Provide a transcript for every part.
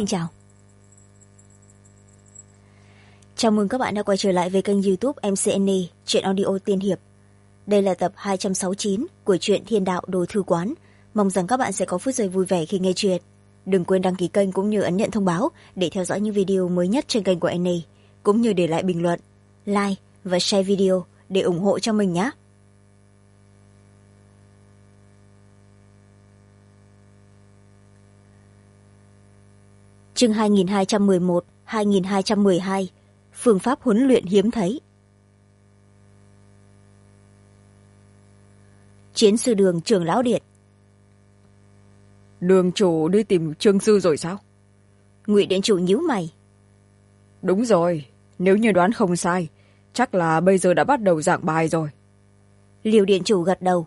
xin chào. Chào mừng các bạn đã quay trở lại với kênh YouTube MCNE, truyện audio tiên hiệp. Đây là tập 269 của truyện Thiên Đạo Đồ Thư Quán. Mong rằng các bạn sẽ có phút giây vui vẻ khi nghe truyện. Đừng quên đăng ký kênh cũng như ấn nhận thông báo để theo dõi những video mới nhất trên kênh của NE, cũng như để lại bình luận, like và share video để ủng hộ cho mình nhé. Chương 2211-2212, phương pháp huấn luyện hiếm thấy. Chiến sư Đường, trưởng lão điện. Đường chủ đi tìm Trương sư rồi sao? Ngụy điện chủ nhíu mày. Đúng rồi, nếu như đoán không sai, chắc là bây giờ đã bắt đầu giảng bài rồi. Liêu điện chủ gật đầu.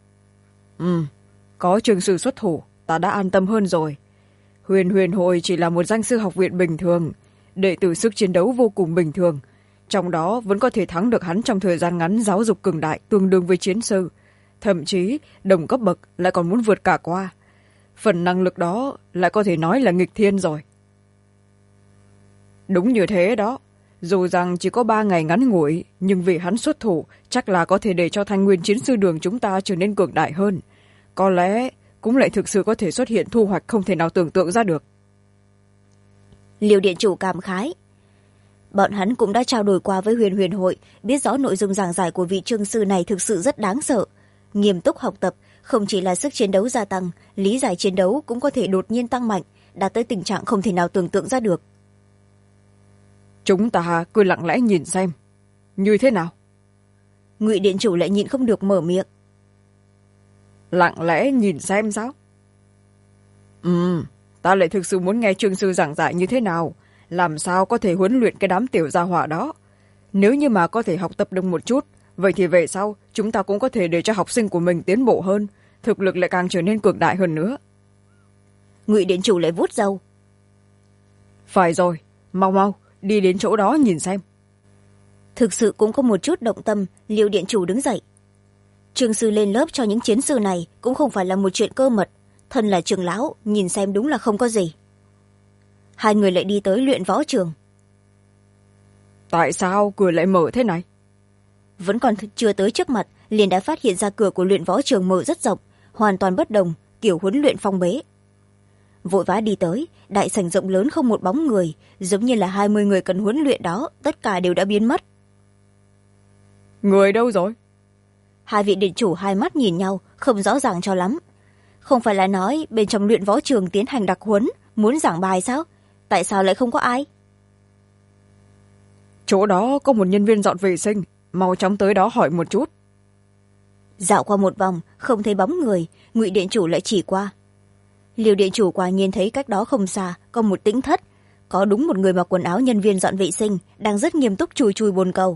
Có Trương sư xuất thủ, ta đã an tâm hơn rồi. Huyền hội chỉ là một danh sư học viện bình thường, đệ tử sức chiến đấu vô cùng bình thường, trong đó vẫn có thể thắng được hắn trong thời gian ngắn. Giáo dục cường đại tương đương với chiến sư, thậm chí đồng cấp bậc lại còn muốn vượt cả qua. Phần năng lực đó lại có thể nói là nghịch thiên rồi. Đúng như thế đó, dù rằng chỉ có 3 ngày ngắn ngủi, nhưng vì hắn xuất thủ chắc là có thể để cho Thanh Nguyên chiến sư Đường chúng ta trở nên cường đại hơn. Có lẽ cũng lại thực sự có thể xuất hiện thu hoạch không thể nào tưởng tượng ra được. Liêu điện chủ cảm khái. Bọn hắn cũng đã trao đổi qua với huyền hội, biết rõ nội dung giảng giải của vị Trương sư này thực sự rất đáng sợ. Nghiêm túc học tập, không chỉ là sức chiến đấu gia tăng, lý giải chiến đấu cũng có thể đột nhiên tăng mạnh, đạt tới tình trạng không thể nào tưởng tượng ra được. Chúng ta cứ lặng lẽ nhìn xem như thế nào. Ngụy điện chủ lại nhịn không được mở miệng. Lặng lẽ nhìn xem sao? Ta lại thực sự muốn nghe Trương sư giảng giải như thế nào, làm sao có thể huấn luyện cái đám tiểu gia hỏa đó. Nếu như mà có thể học tập được một chút, vậy thì về sau chúng ta cũng có thể để cho học sinh của mình tiến bộ hơn, thực lực lại càng trở nên cường đại hơn nữa. Ngụy điện chủ lại vuốt râu. Phải rồi, mau đi đến chỗ đó nhìn xem. Thực sự cũng có một chút động tâm, Liêu điện chủ đứng dậy. Trương sư lên lớp cho những chiến sư này cũng không phải là một chuyện cơ mật, thân là trưởng lão, nhìn xem đúng là không có gì. Hai người lại đi tới luyện võ trường. Tại sao cửa lại mở thế này? Vẫn còn chưa tới trước mặt, liền đã phát hiện ra cửa của luyện võ trường mở rất rộng, hoàn toàn bất đồng, kiểu huấn luyện phong bế. Vội vã đi tới, đại sảnh rộng lớn không một bóng người, giống như là 20 người cần huấn luyện đó, tất cả đều đã biến mất. Người đâu rồi? Hai vị điện chủ hai mắt nhìn nhau, không rõ ràng cho lắm. Không phải là nói bên trong luyện võ trường tiến hành đặc huấn, muốn giảng bài sao? Tại sao lại không có ai? Chỗ đó có một nhân viên dọn vệ sinh, mau chóng tới đó hỏi một chút. Dạo qua một vòng, không thấy bóng người, Ngụy điện chủ lại chỉ qua. Liêu điện chủ quả nhiên thấy cách đó không xa có một tĩnh thất, có đúng một người mặc quần áo nhân viên dọn vệ sinh đang rất nghiêm túc chùi bồn cầu.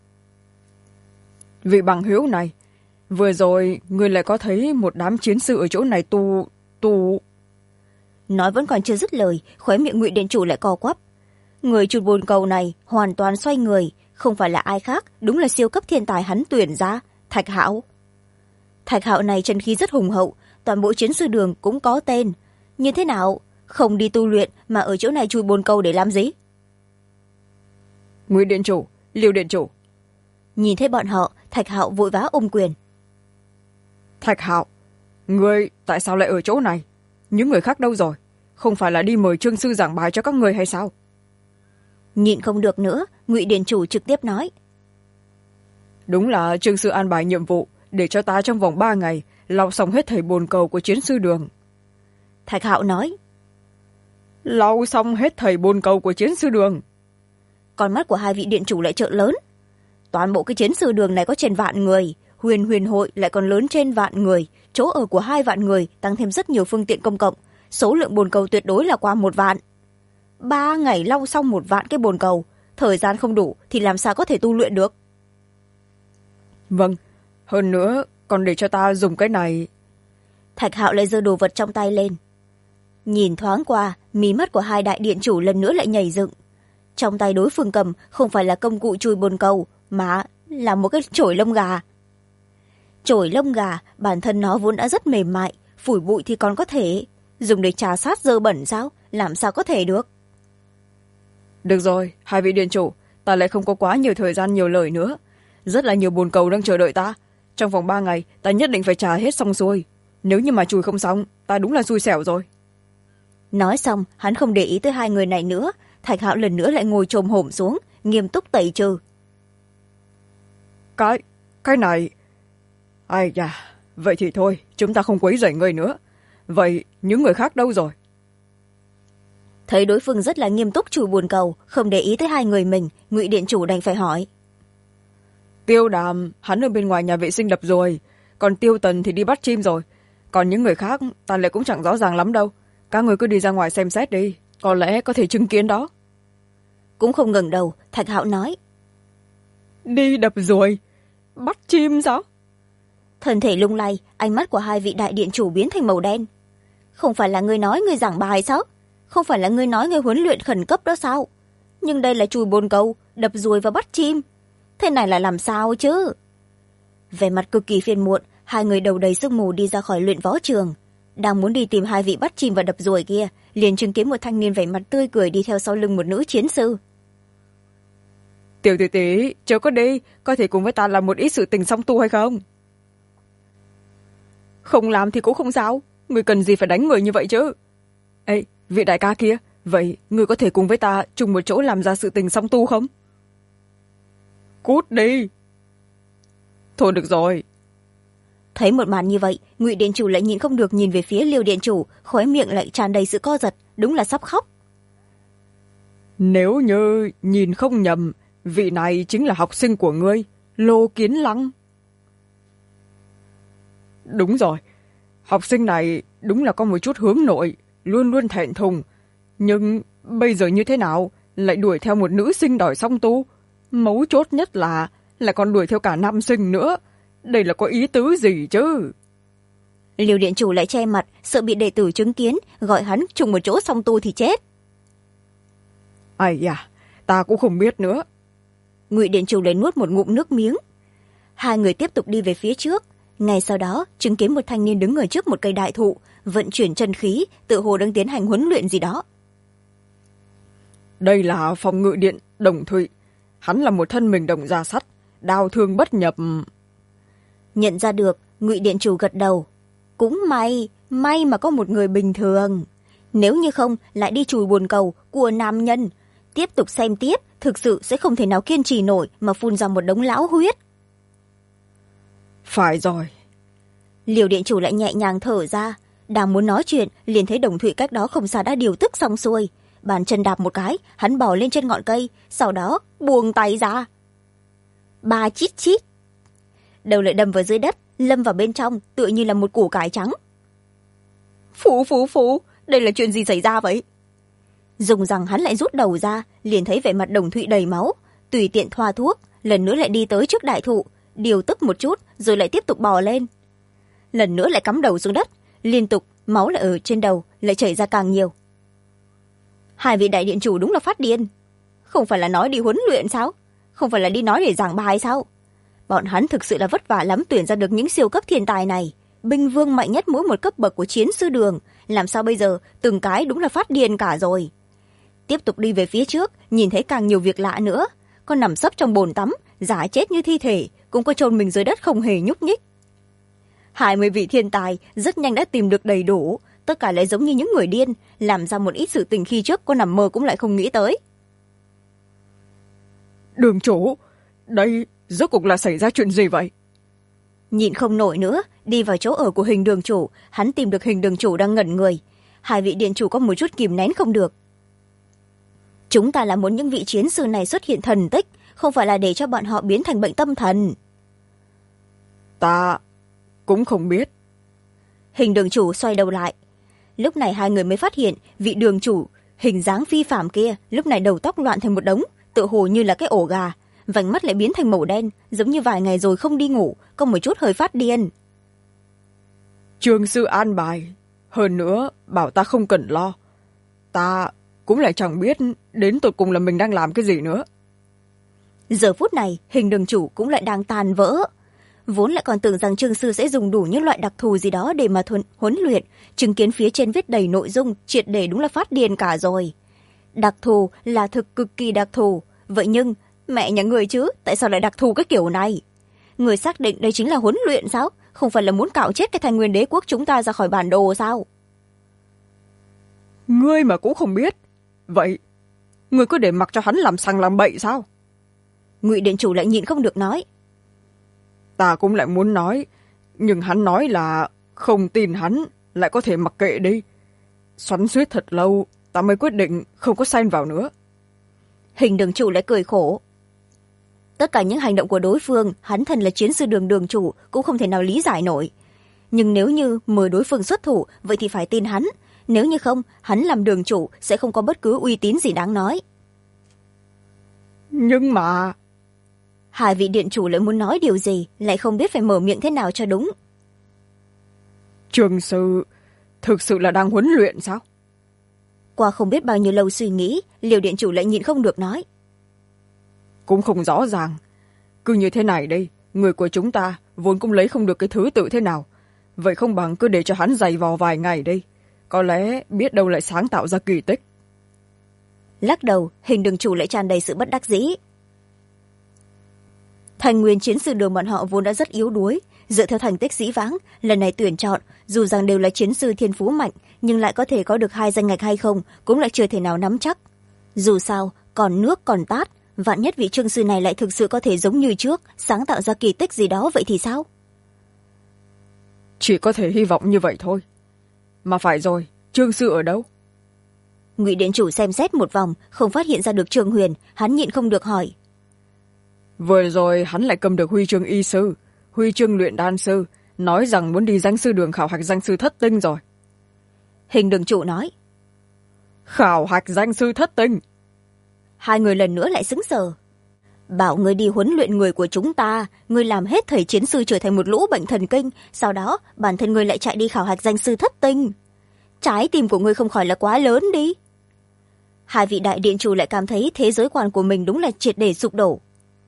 Vị bằng hữu này, vừa rồi người lại có thấy một đám chiến sư ở chỗ này tu. Nói vẫn còn chưa dứt lời, khóe miệng Ngụy điện chủ lại co quắp. Người chùi bồn cầu này hoàn toàn xoay người, không phải là ai khác, đúng là siêu cấp thiên tài hắn tuyển ra, Thạch Hạo. Thạch Hạo này chân khí rất hùng hậu, toàn bộ chiến sư Đường cũng có tên. Như thế nào, không đi tu luyện mà ở chỗ này chùi bồn cầu để làm gì? Ngụy điện chủ, Liêu điện chủ. Nhìn thấy bọn họ, Thạch Hạo vội vã ôm quyền. Thạch Hạo, người tại sao lại ở chỗ này? Những người khác đâu rồi? Không phải là đi mời Trương sư giảng bài cho các người hay sao? Nhịn không được nữa, Ngụy điện chủ trực tiếp nói. Đúng là Trương sư an bài nhiệm vụ để cho ta trong vòng 3 ngày lau xong hết thảy bồn cầu của chiến sư Đường. Thạch Hạo nói. Lau xong hết thảy bồn cầu của chiến sư Đường? Con mắt của hai vị điện chủ lại trợn lớn. Toàn bộ cái chiến sư Đường này có trên vạn người, huyền hội lại còn lớn trên vạn người, chỗ ở của 2 vạn người, tăng thêm rất nhiều phương tiện công cộng, số lượng bồn cầu tuyệt đối là qua 1 vạn. 3 ngày lau xong 1 vạn cái bồn cầu, thời gian không đủ thì làm sao có thể tu luyện được? Vâng, hơn nữa còn để cho ta dùng cái này. Thạch Hạo lại giơ đồ vật trong tay lên. Nhìn thoáng qua, mí mắt của hai đại điện chủ lần nữa lại nhảy dựng. Trong tay đối phương cầm không phải là công cụ chùi bồn cầu, mà là một cái chổi lông gà. Chổi lông gà, bản thân nó vốn đã rất mềm mại, phủi bụi thì còn có thể. Dùng để trà sát dơ bẩn sao? làm sao có thể được. Được rồi, hai vị điện chủ, ta lại không có quá nhiều thời gian nhiều lời nữa. Rất là nhiều bồn cầu đang chờ đợi ta. Trong vòng 3 ngày, ta nhất định phải trả hết xong xuôi. Nếu như mà chùi không xong, ta đúng là xui xẻo rồi. Nói xong, hắn không để ý tới hai người này nữa. Thạch Hạo lần nữa lại ngồi chồm hổm xuống, nghiêm túc tẩy trừ. Cái này... Ai da, vậy thì thôi, chúng ta không quấy rầy người nữa. Vậy những người khác đâu rồi? Thấy đối phương rất là nghiêm túc chùi bồn cầu, không để ý tới hai người mình, Ngụy điện chủ đành phải hỏi. Tiêu Đàm, hắn ở bên ngoài nhà vệ sinh đập rồi. Còn Tiêu Tần thì đi bắt chim rồi. Còn những người khác, ta lại cũng chẳng rõ ràng lắm đâu. Các người cứ đi ra ngoài xem xét đi. Có lẽ có thể chứng kiến đó. Cũng không ngẩng đầu, Thạch Hạo nói. Đi đập rồi? Bắt chim sao? Thân thể lung lay, ánh mắt của hai vị đại điện chủ biến thành màu đen. Không phải là ngươi nói ngươi giảng bài sao? Không phải là ngươi nói ngươi huấn luyện khẩn cấp đó sao? Nhưng đây là chùi bồn cầu, đập ruồi và bắt chim. Thế này là làm sao chứ? Vẻ mặt cực kỳ phiền muộn, hai người đầu đầy sương mù đi ra khỏi luyện võ trường. Đang muốn đi tìm hai vị bắt chim và đập ruồi kia, liền chứng kiến một thanh niên vẻ mặt tươi cười đi theo sau lưng một nữ chiến sư. Tiểu tỷ tỷ, chớ có đi, có thể cùng với ta làm một ít sự tình song tu hay không? Không làm thì cũng không sao, người cần gì phải đánh người như vậy chứ? Ê, vị đại ca kia, vậy người có thể cùng với ta chung một chỗ làm ra sự tình song tu không? Cút đi. Thôi được rồi. Thấy một màn như vậy, Ngụy điện chủ lại nhìn không được nhìn về phía Liêu điện chủ, khóe miệng lại tràn đầy sự co giật, đúng là sắp khóc. Nếu như nhìn không nhầm, vị này chính là học sinh của ngươi, Lô Kiến Lăng. Đúng rồi, học sinh này đúng là có một chút hướng nội, luôn luôn thẹn thùng. Nhưng bây giờ như thế nào, lại đuổi theo một nữ sinh đòi song tu? Mấu chốt nhất là còn đuổi theo cả nam sinh nữa. Đây là có ý tứ gì chứ? Liêu điện chủ lại che mặt, sợ bị đệ tử chứng kiến, gọi hắn chung một chỗ song tu thì chết. Ai da, ta cũng không biết nữa. Ngụy điện chủ lại nuốt một ngụm nước miếng. Hai người tiếp tục đi về phía trước. Ngay sau đó, chứng kiến một thanh niên đứng ở trước một cây đại thụ, vận chuyển chân khí, tự hồ đang tiến hành huấn luyện gì đó. Đây là phòng ngự điện Đồng Thụy. Hắn là một thân mình đồng da sắt, đao thương bất nhập. Nhận ra được, Ngụy điện chủ gật đầu. Cũng may mà có một người bình thường. Nếu như không, lại đi chùi bồn cầu của nam nhân. Tiếp tục xem tiếp, thực sự sẽ không thể nào kiên trì nổi mà phun ra một đống lão huyết. Phải rồi. Liêu điện chủ lại nhẹ nhàng thở ra. Đang muốn nói chuyện, liền thấy Đồng Thụy cách đó không xa đã điều tức xong xuôi. Bàn chân đạp một cái, hắn bò lên trên ngọn cây, sau đó buông tay ra. Ba chít chít. Đầu lại đâm vào dưới đất, lâm vào bên trong, tựa như là một củ cải trắng. Phù, đây là chuyện gì xảy ra vậy? Dùng rằng hắn lại rút đầu ra, liền thấy vẻ mặt Đồng Thụy đầy máu, tùy tiện thoa thuốc, lần nữa lại đi tới trước đại thụ, điều tức một chút, rồi lại tiếp tục bò lên. Lần nữa lại cắm đầu xuống đất, liên tục, máu lại ở trên đầu, lại chảy ra càng nhiều. Hai vị đại điện chủ đúng là phát điên. Không phải là nói đi huấn luyện sao? Không phải là đi nói để giảng bài sao? Bọn hắn thực sự là vất vả lắm tuyển ra được những siêu cấp thiên tài này. Binh vương mạnh nhất mỗi một cấp bậc của chiến sư đường. Làm sao bây giờ, từng cái đúng là phát điên cả rồi. Tiếp tục đi về phía trước, nhìn thấy càng nhiều việc lạ nữa. Con nằm sấp trong bồn tắm, giả chết như thi thể, cũng có chôn mình dưới đất không hề nhúc nhích. 20 vị thiên tài rất nhanh đã tìm được đầy đủ. Tất cả lại giống như những người điên, làm ra một ít sự tình khi trước con nằm mơ cũng lại không nghĩ tới. Đường chủ, đây rốt cuộc là xảy ra chuyện gì vậy? Nhìn không nổi nữa, đi vào chỗ ở của Hình đường chủ, hắn tìm được Hình đường chủ đang ngẩn người. Hai vị điện chủ có một chút kìm nén không được. Chúng ta là muốn những vị chiến sư này xuất hiện thần tích, không phải là để cho bọn họ biến thành bệnh tâm thần. Ta cũng không biết. Hình đường chủ xoay đầu lại. Lúc này hai người mới phát hiện vị đường chủ hình dáng phi phàm kia lúc này đầu tóc loạn thành một đống, tựa hồ như là cái ổ gà, vành mắt lại biến thành màu đen, giống như vài ngày rồi không đi ngủ, có một chút hơi phát điên. Trường sư an bài, hơn nữa bảo ta không cần lo. Ta cũng lại chẳng biết đến tột cùng là mình đang làm cái gì nữa. Giờ phút này, Hình đường chủ cũng lại đang tàn vỡ. vốn lại còn tưởng rằng trương sư sẽ dùng đủ những loại đặc thù gì đó để mà huấn luyện, chứng kiến phía trên viết đầy nội dung triệt để đúng là phát điên cả rồi. Đặc thù là thực cực kỳ đặc thù, vậy nhưng mẹ nhà người chứ, tại sao lại đặc thù cái kiểu này? Người xác định đây chính là huấn luyện sao? Không phải là muốn cạo chết cái Thanh Nguyên Đế quốc chúng ta ra khỏi bản đồ sao? Ngươi mà cũng không biết, vậy ngươi cứ để mặc cho hắn làm sằng làm bậy sao? Ngụy điện chủ lại nhịn không được nói. Ta cũng lại muốn nói, nhưng hắn nói là không tin hắn, lại có thể mặc kệ đi. Xoắn xuýt thật lâu, ta mới quyết định không có xen vào nữa. Hình đường chủ lại cười khổ. Tất cả những hành động của đối phương, hắn thân là chiến sư đường chủ cũng không thể nào lý giải nổi. Nhưng nếu như mời đối phương xuất thủ, vậy thì phải tin hắn. Nếu như không, hắn làm đường chủ sẽ không có bất cứ uy tín gì đáng nói. Nhưng mà... Hai vị điện chủ lại muốn nói điều gì, lại không biết phải mở miệng thế nào cho đúng. Trương sư thực sự là đang huấn luyện sao? Qua không biết bao nhiêu lâu suy nghĩ, Liêu điện chủ lại nhịn không được nói. Cũng không rõ ràng. Cứ như thế này đây, người của chúng ta vốn cũng lấy không được cái thứ tự thế nào. Vậy không bằng cứ để cho hắn giày vò vài ngày đi. Có lẽ biết đâu lại sáng tạo ra kỳ tích. Lắc đầu, hình đường chủ lại tràn đầy sự bất đắc dĩ. Thành nguyên chiến sư đường bọn họ vốn đã rất yếu đuối. Dựa theo thành tích dĩ vãng, lần này tuyển chọn, dù rằng đều là chiến sư thiên phú mạnh, nhưng lại có thể có được 2 danh ngạch hay không, cũng lại chưa thể nào nắm chắc. Dù sao, còn nước còn tát, vạn nhất vị trương sư này lại thực sự có thể giống như trước, sáng tạo ra kỳ tích gì đó vậy thì sao? Chỉ có thể hy vọng như vậy thôi. Mà phải rồi, trương sư ở đâu? Ngụy điện chủ xem xét một vòng, không phát hiện ra được Trương Huyền, hắn nhịn không được hỏi. Vừa rồi hắn lại cầm được huy chương y sư, huy chương luyện đan sư, nói rằng muốn đi danh sư đường khảo hạch danh sư thất tinh rồi. Hình đường chủ nói. Khảo hạch danh sư thất tinh? Hai người lần nữa lại sững sờ. Bảo người đi huấn luyện người của chúng ta, người làm hết thầy chiến sư trở thành một lũ bệnh thần kinh, sau đó bản thân người lại chạy đi khảo hạch danh sư thất tinh. Trái tim của người không khỏi là quá lớn đi. Hai vị đại điện chủ lại cảm thấy thế giới quan của mình đúng là triệt để sụp đổ.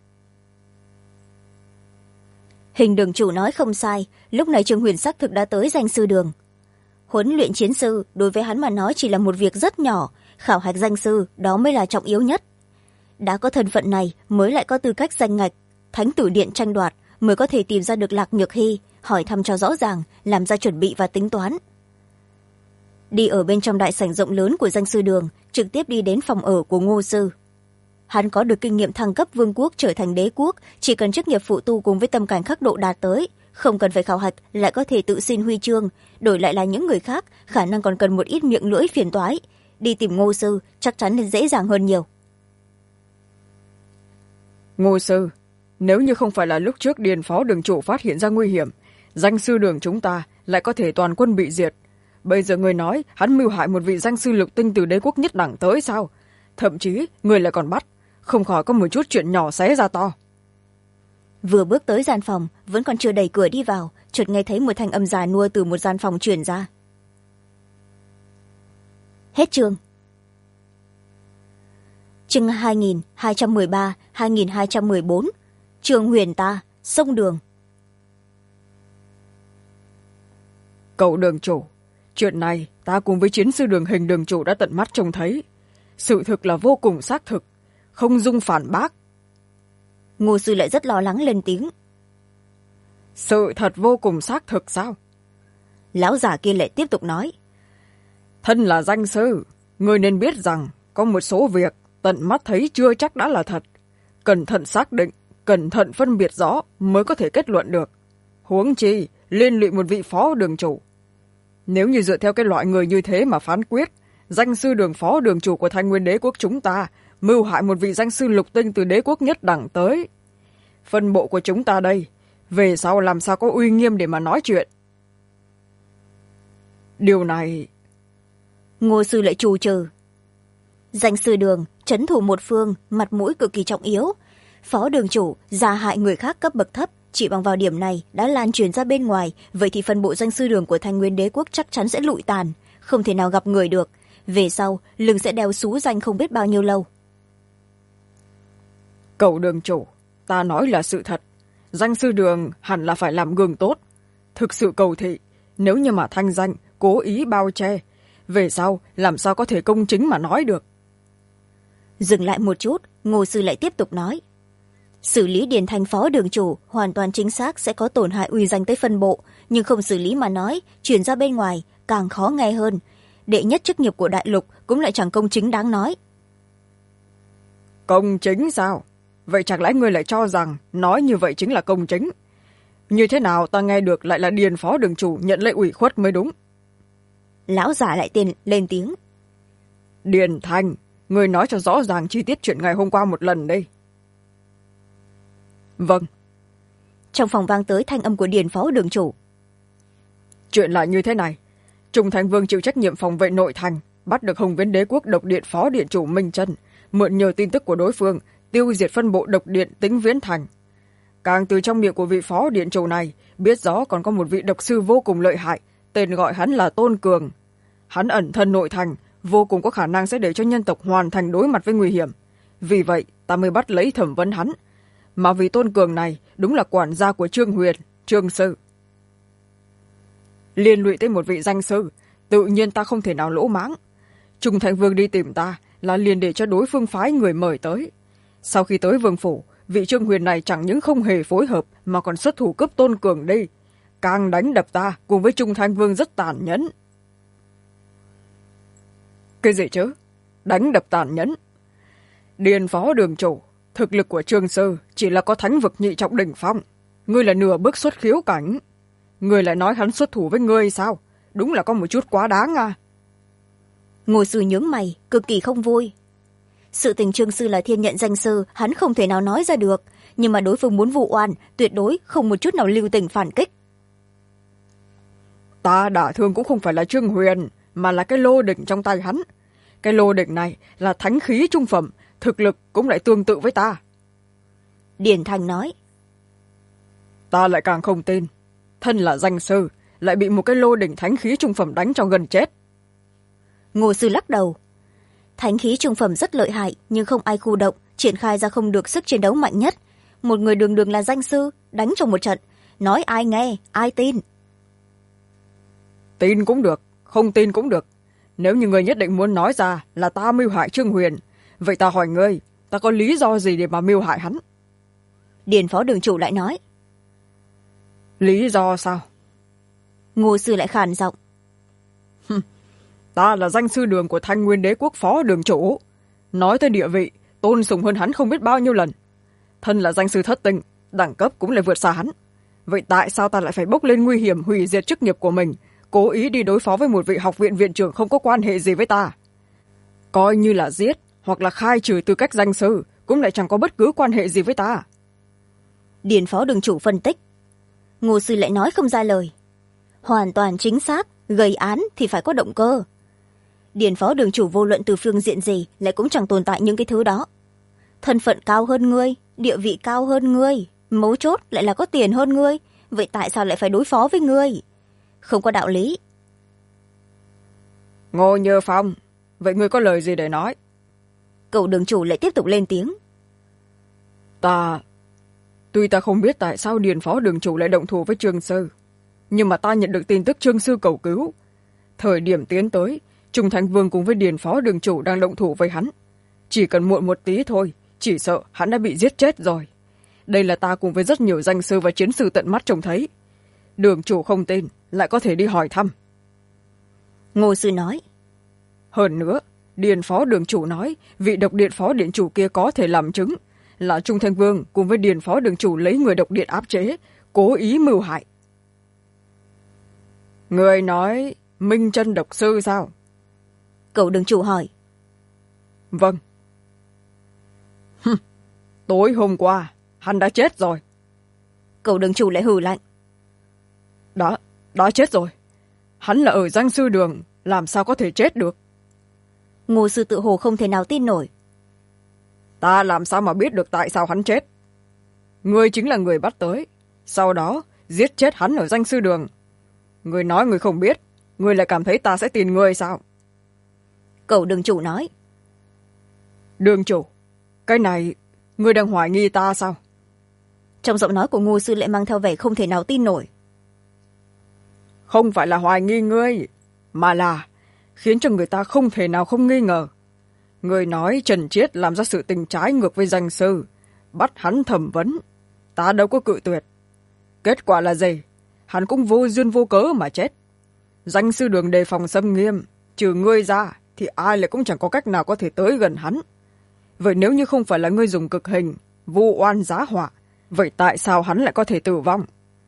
Hình đường chủ nói không sai, lúc này Trương Huyền xác thực đã tới danh sư đường. Huấn luyện chiến sư đối với hắn mà nói chỉ là một việc rất nhỏ, khảo hạch danh sư đó mới là trọng yếu nhất. Đã có thân phận này mới lại có tư cách danh ngạch, thánh tử điện tranh đoạt mới có thể tìm ra được Lạc Nhược Hy, hỏi thăm cho rõ ràng, làm ra chuẩn bị và tính toán. Đi ở bên trong đại sảnh rộng lớn của danh sư đường, trực tiếp đi đến phòng ở của Ngô sư. Hắn có được kinh nghiệm thăng cấp vương quốc trở thành đế quốc, chỉ cần chức nghiệp phụ tu cùng với tâm cảnh khắc độ đạt tới, không cần phải khảo hạch lại có thể tự xin huy chương, đổi lại là những người khác khả năng còn cần một ít miệng lưỡi phiền toái. Đi tìm Ngô sư chắc chắn nên dễ dàng hơn nhiều. Ngô sư, nếu như không phải là lúc trước điền phó đường chủ phát hiện ra nguy hiểm, danh sư đường chúng ta lại có thể toàn quân bị diệt. Bây giờ người nói hắn mưu hại một vị danh sư lục tinh từ đế quốc nhất đẳng tới sao? Thậm chí người lại còn bắt, không khỏi có một chút chuyện nhỏ xé ra to. Vừa bước tới gian phòng, vẫn còn chưa đẩy cửa đi vào, chợt nghe thấy một thanh âm già nua từ một gian phòng truyền ra. Hết chương. Chương 2213-2214, Trương Huyền ta, sông đường. Cậu đường chủ, chuyện này ta cùng với chiến sư đường hình đường chủ đã tận mắt trông thấy. Sự thực là vô cùng xác thực, không dung phản bác. Ngô sư lại rất lo lắng lên tiếng. Sự thật vô cùng xác thực sao? Lão giả kia lại tiếp tục nói. Thân là danh sư, người nên biết rằng có một số việc tận mắt thấy chưa chắc đã là thật. Cẩn thận xác định, cẩn thận phân biệt rõ mới có thể kết luận được. Huống chi liên lụy một vị phó đường chủ. Nếu như dựa theo cái loại người như thế mà phán quyết, danh sư đường phó đường chủ của Thanh Nguyên đế quốc chúng ta mưu hại một vị danh sư lục tinh từ đế quốc nhất đẳng tới. Phân bộ của chúng ta đây, về sau làm sao có uy nghiêm để mà nói chuyện. Điều này... Ngô sư lại trù trừ. Danh sư đường, trấn thủ một phương, mặt mũi cực kỳ trọng yếu. Phó đường chủ, gia hại người khác cấp bậc thấp, chỉ bằng vào điểm này đã lan truyền ra bên ngoài, vậy thì phân bộ danh sư đường của Thanh Nguyên đế quốc chắc chắn sẽ lụi tàn, không thể nào gặp người được. Về sau, lưng sẽ đeo xú danh không biết bao nhiêu lâu. Cậu đường chủ, ta nói là sự thật. danh sư đường hẳn là phải làm gương tốt. Thực sự cầu thị, nếu như mà thanh danh cố ý bao che, về sau làm sao có thể công chính mà nói được. Dừng lại một chút, Ngô sư lại tiếp tục nói. Xử lý Điền Thành phó đường chủ hoàn toàn chính xác sẽ có tổn hại uy danh tới phân bộ, nhưng không xử lý mà nói, chuyển ra bên ngoài càng khó nghe hơn. Đệ nhất chức nghiệp của đại lục cũng lại chẳng công chính đáng nói. Công chính sao? Vậy chẳng lẽ ngươi lại cho rằng nói như vậy chính là công chính? Như thế nào ta nghe được lại là Điền phó đường chủ nhận lệ ủy khuất mới đúng. Lão giả lại lên tiếng. Điền Thành, ngươi nói cho rõ ràng chi tiết chuyện ngày hôm qua một lần đi. Vâng. Trong phòng vang tới thanh âm của Điền phó đường chủ. Chuyện là như thế này. Trung Thành Vương chịu trách nhiệm phòng vệ nội thành, bắt được Hồng Viễn Đế Quốc độc điện phó điện chủ Minh Chân, mượn nhờ tin tức của đối phương tiêu diệt phân bộ độc điện Tĩnh Viễn Thành. Càng từ trong miệng của vị phó điện chủ này biết rõ còn có một vị độc sư vô cùng lợi hại, tên gọi hắn là Tôn Cường. Hắn ẩn thân nội thành, vô cùng có khả năng sẽ để cho nhân tộc hoàn thành đối mặt với nguy hiểm. Vì vậy ta mới bắt lấy thẩm vấn hắn. Mà vì Tôn Cường này đúng là quản gia của Trương Huyền, Trương Sư. Liên lụy tới một vị danh sư, tự nhiên ta không thể nào lỗ mãng. Trung Thành Vương đi tìm ta là liền để cho đối phương phái người mời tới. Sau khi tới vương phủ, vị Trương Huyền này chẳng những không hề phối hợp mà còn xuất thủ cướp Tôn Cường đi, càng đánh đập ta cùng với Trung Thành Vương rất tàn nhẫn. Cái gì chứ? Đánh đập tàn nhẫn? Điền phó đường chủ, thực lực của Trương Sư chỉ là có thánh vực nhị trọng đỉnh phong. Ngươi là nửa bước xuất khiếu cảnh. Ngươi lại nói hắn xuất thủ với ngươi sao? Đúng là có một chút quá đáng à. Ngô sư nhướng mày, cực kỳ không vui. Sự tình Trương Sư là thiên nhận danh sư, hắn không thể nào nói ra được, nhưng mà đối phương muốn vụ oan, tuyệt đối không một chút nào lưu tình phản kích. Ta đả thương cũng không phải là Trương Huyền, mà là cái lô đỉnh trong tay hắn. Cái lô đỉnh này là thánh khí trung phẩm, thực lực cũng lại tương tự với ta. Điền Thành nói. Ta lại càng không tin. Thân là danh sư, lại bị một cái lô đỉnh thánh khí trung phẩm đánh cho gần chết. Ngô sư lắc đầu. Thánh khí trung phẩm rất lợi hại, nhưng không ai khu động, triển khai ra không được sức chiến đấu mạnh nhất. Một người đường đường là danh sư, đánh trong một trận, nói ai nghe, ai tin. Tin cũng được, không tin cũng được. Nếu như người nhất định muốn nói ra là ta mưu hại Trương Huyền, vậy ta hỏi ngươi, ta có lý do gì để mà mưu hại hắn? Điền phó đường chủ lại nói. Lý do sao? Ngô sư lại khàn giọng. Ta là danh sư đường của Thanh Nguyên Đế Quốc phó đường chủ. Nói tới địa vị, tôn sùng hơn hắn không biết bao nhiêu lần. Thân là danh sư thất tinh, đẳng cấp cũng lại vượt xa hắn. Vậy tại sao ta lại phải bốc lên nguy hiểm hủy diệt chức nghiệp của mình, cố ý đi đối phó với một vị học viện viện trưởng không có quan hệ gì với ta? Coi như là giết hoặc là khai trừ tư cách danh sư, cũng lại chẳng có bất cứ quan hệ gì với ta. Điền phó đường chủ phân tích. Ngô sư lại nói không ra lời. Hoàn toàn chính xác, gây án thì phải có động cơ. Điền phó đường chủ vô luận từ phương diện gì lại cũng chẳng tồn tại những cái thứ đó. Thân phận cao hơn ngươi, địa vị cao hơn ngươi, mấu chốt lại là có tiền hơn ngươi, vậy tại sao lại phải đối phó với ngươi? Không có đạo lý. Ngô Nhơ Phong, vậy ngươi có lời gì để nói? Cậu đường chủ lại tiếp tục lên tiếng. Tuy ta không biết tại sao Điền phó đường chủ lại động thủ với Trương Sư, nhưng mà ta nhận được tin tức Trương Sư cầu cứu. Thời điểm tiến tới, Trung Thành Vương cùng với Điền phó đường chủ đang động thủ với hắn. Chỉ cần muộn một tí thôi, chỉ sợ hắn đã bị giết chết rồi. Đây là ta cùng với rất nhiều danh sư và chiến sư tận mắt trông thấy. Đường chủ không tin, lại có thể đi hỏi thăm. Ngô sư nói. Hơn nữa, Điền phó đường chủ nói vị độc điện phó điện chủ kia có thể làm chứng là Trung Thành Vương cùng với Điền phó đường chủ lấy người độc điện áp chế, cố ý mưu hại. Người nói Minh Chân độc sư sao? Cậu đường chủ hỏi. Vâng. Tối hôm qua hắn đã chết rồi. Cậu đường chủ lại hừ lạnh. Đã chết rồi. Hắn là ở danh sư đường, làm sao có thể chết được? Ngô sư tự hồ không thể nào tin nổi. Ta làm sao mà biết được tại sao hắn chết? Ngươi chính là người bắt tới, sau đó giết chết hắn ở danh sư đường. Ngươi nói ngươi không biết, ngươi lại cảm thấy ta sẽ tin ngươi sao? Cậu đường chủ nói. Đường chủ, cái này ngươi đang hoài nghi ta sao? trong giọng nói của Ngô sư lại mang theo vẻ không thể nào tin nổi. Không phải là hoài nghi ngươi, mà là khiến cho người ta không thể nào không nghi ngờ. Ngươi nói Trần Chiết làm ra sự tình trái ngược với danh sư, bắt hắn thẩm vấn, ta đâu có cự tuyệt. Kết quả là gì? Hắn cũng vô duyên vô cớ mà chết. Danh sư Đường đề phòng xâm nghiêm, trừ ngươi ra thì ai lại cũng chẳng có cách nào có thể tới gần hắn. Vậy nếu như không phải là ngươi dùng cực hình vu oan giá họa, vậy tại sao hắn lại có thể tử vong?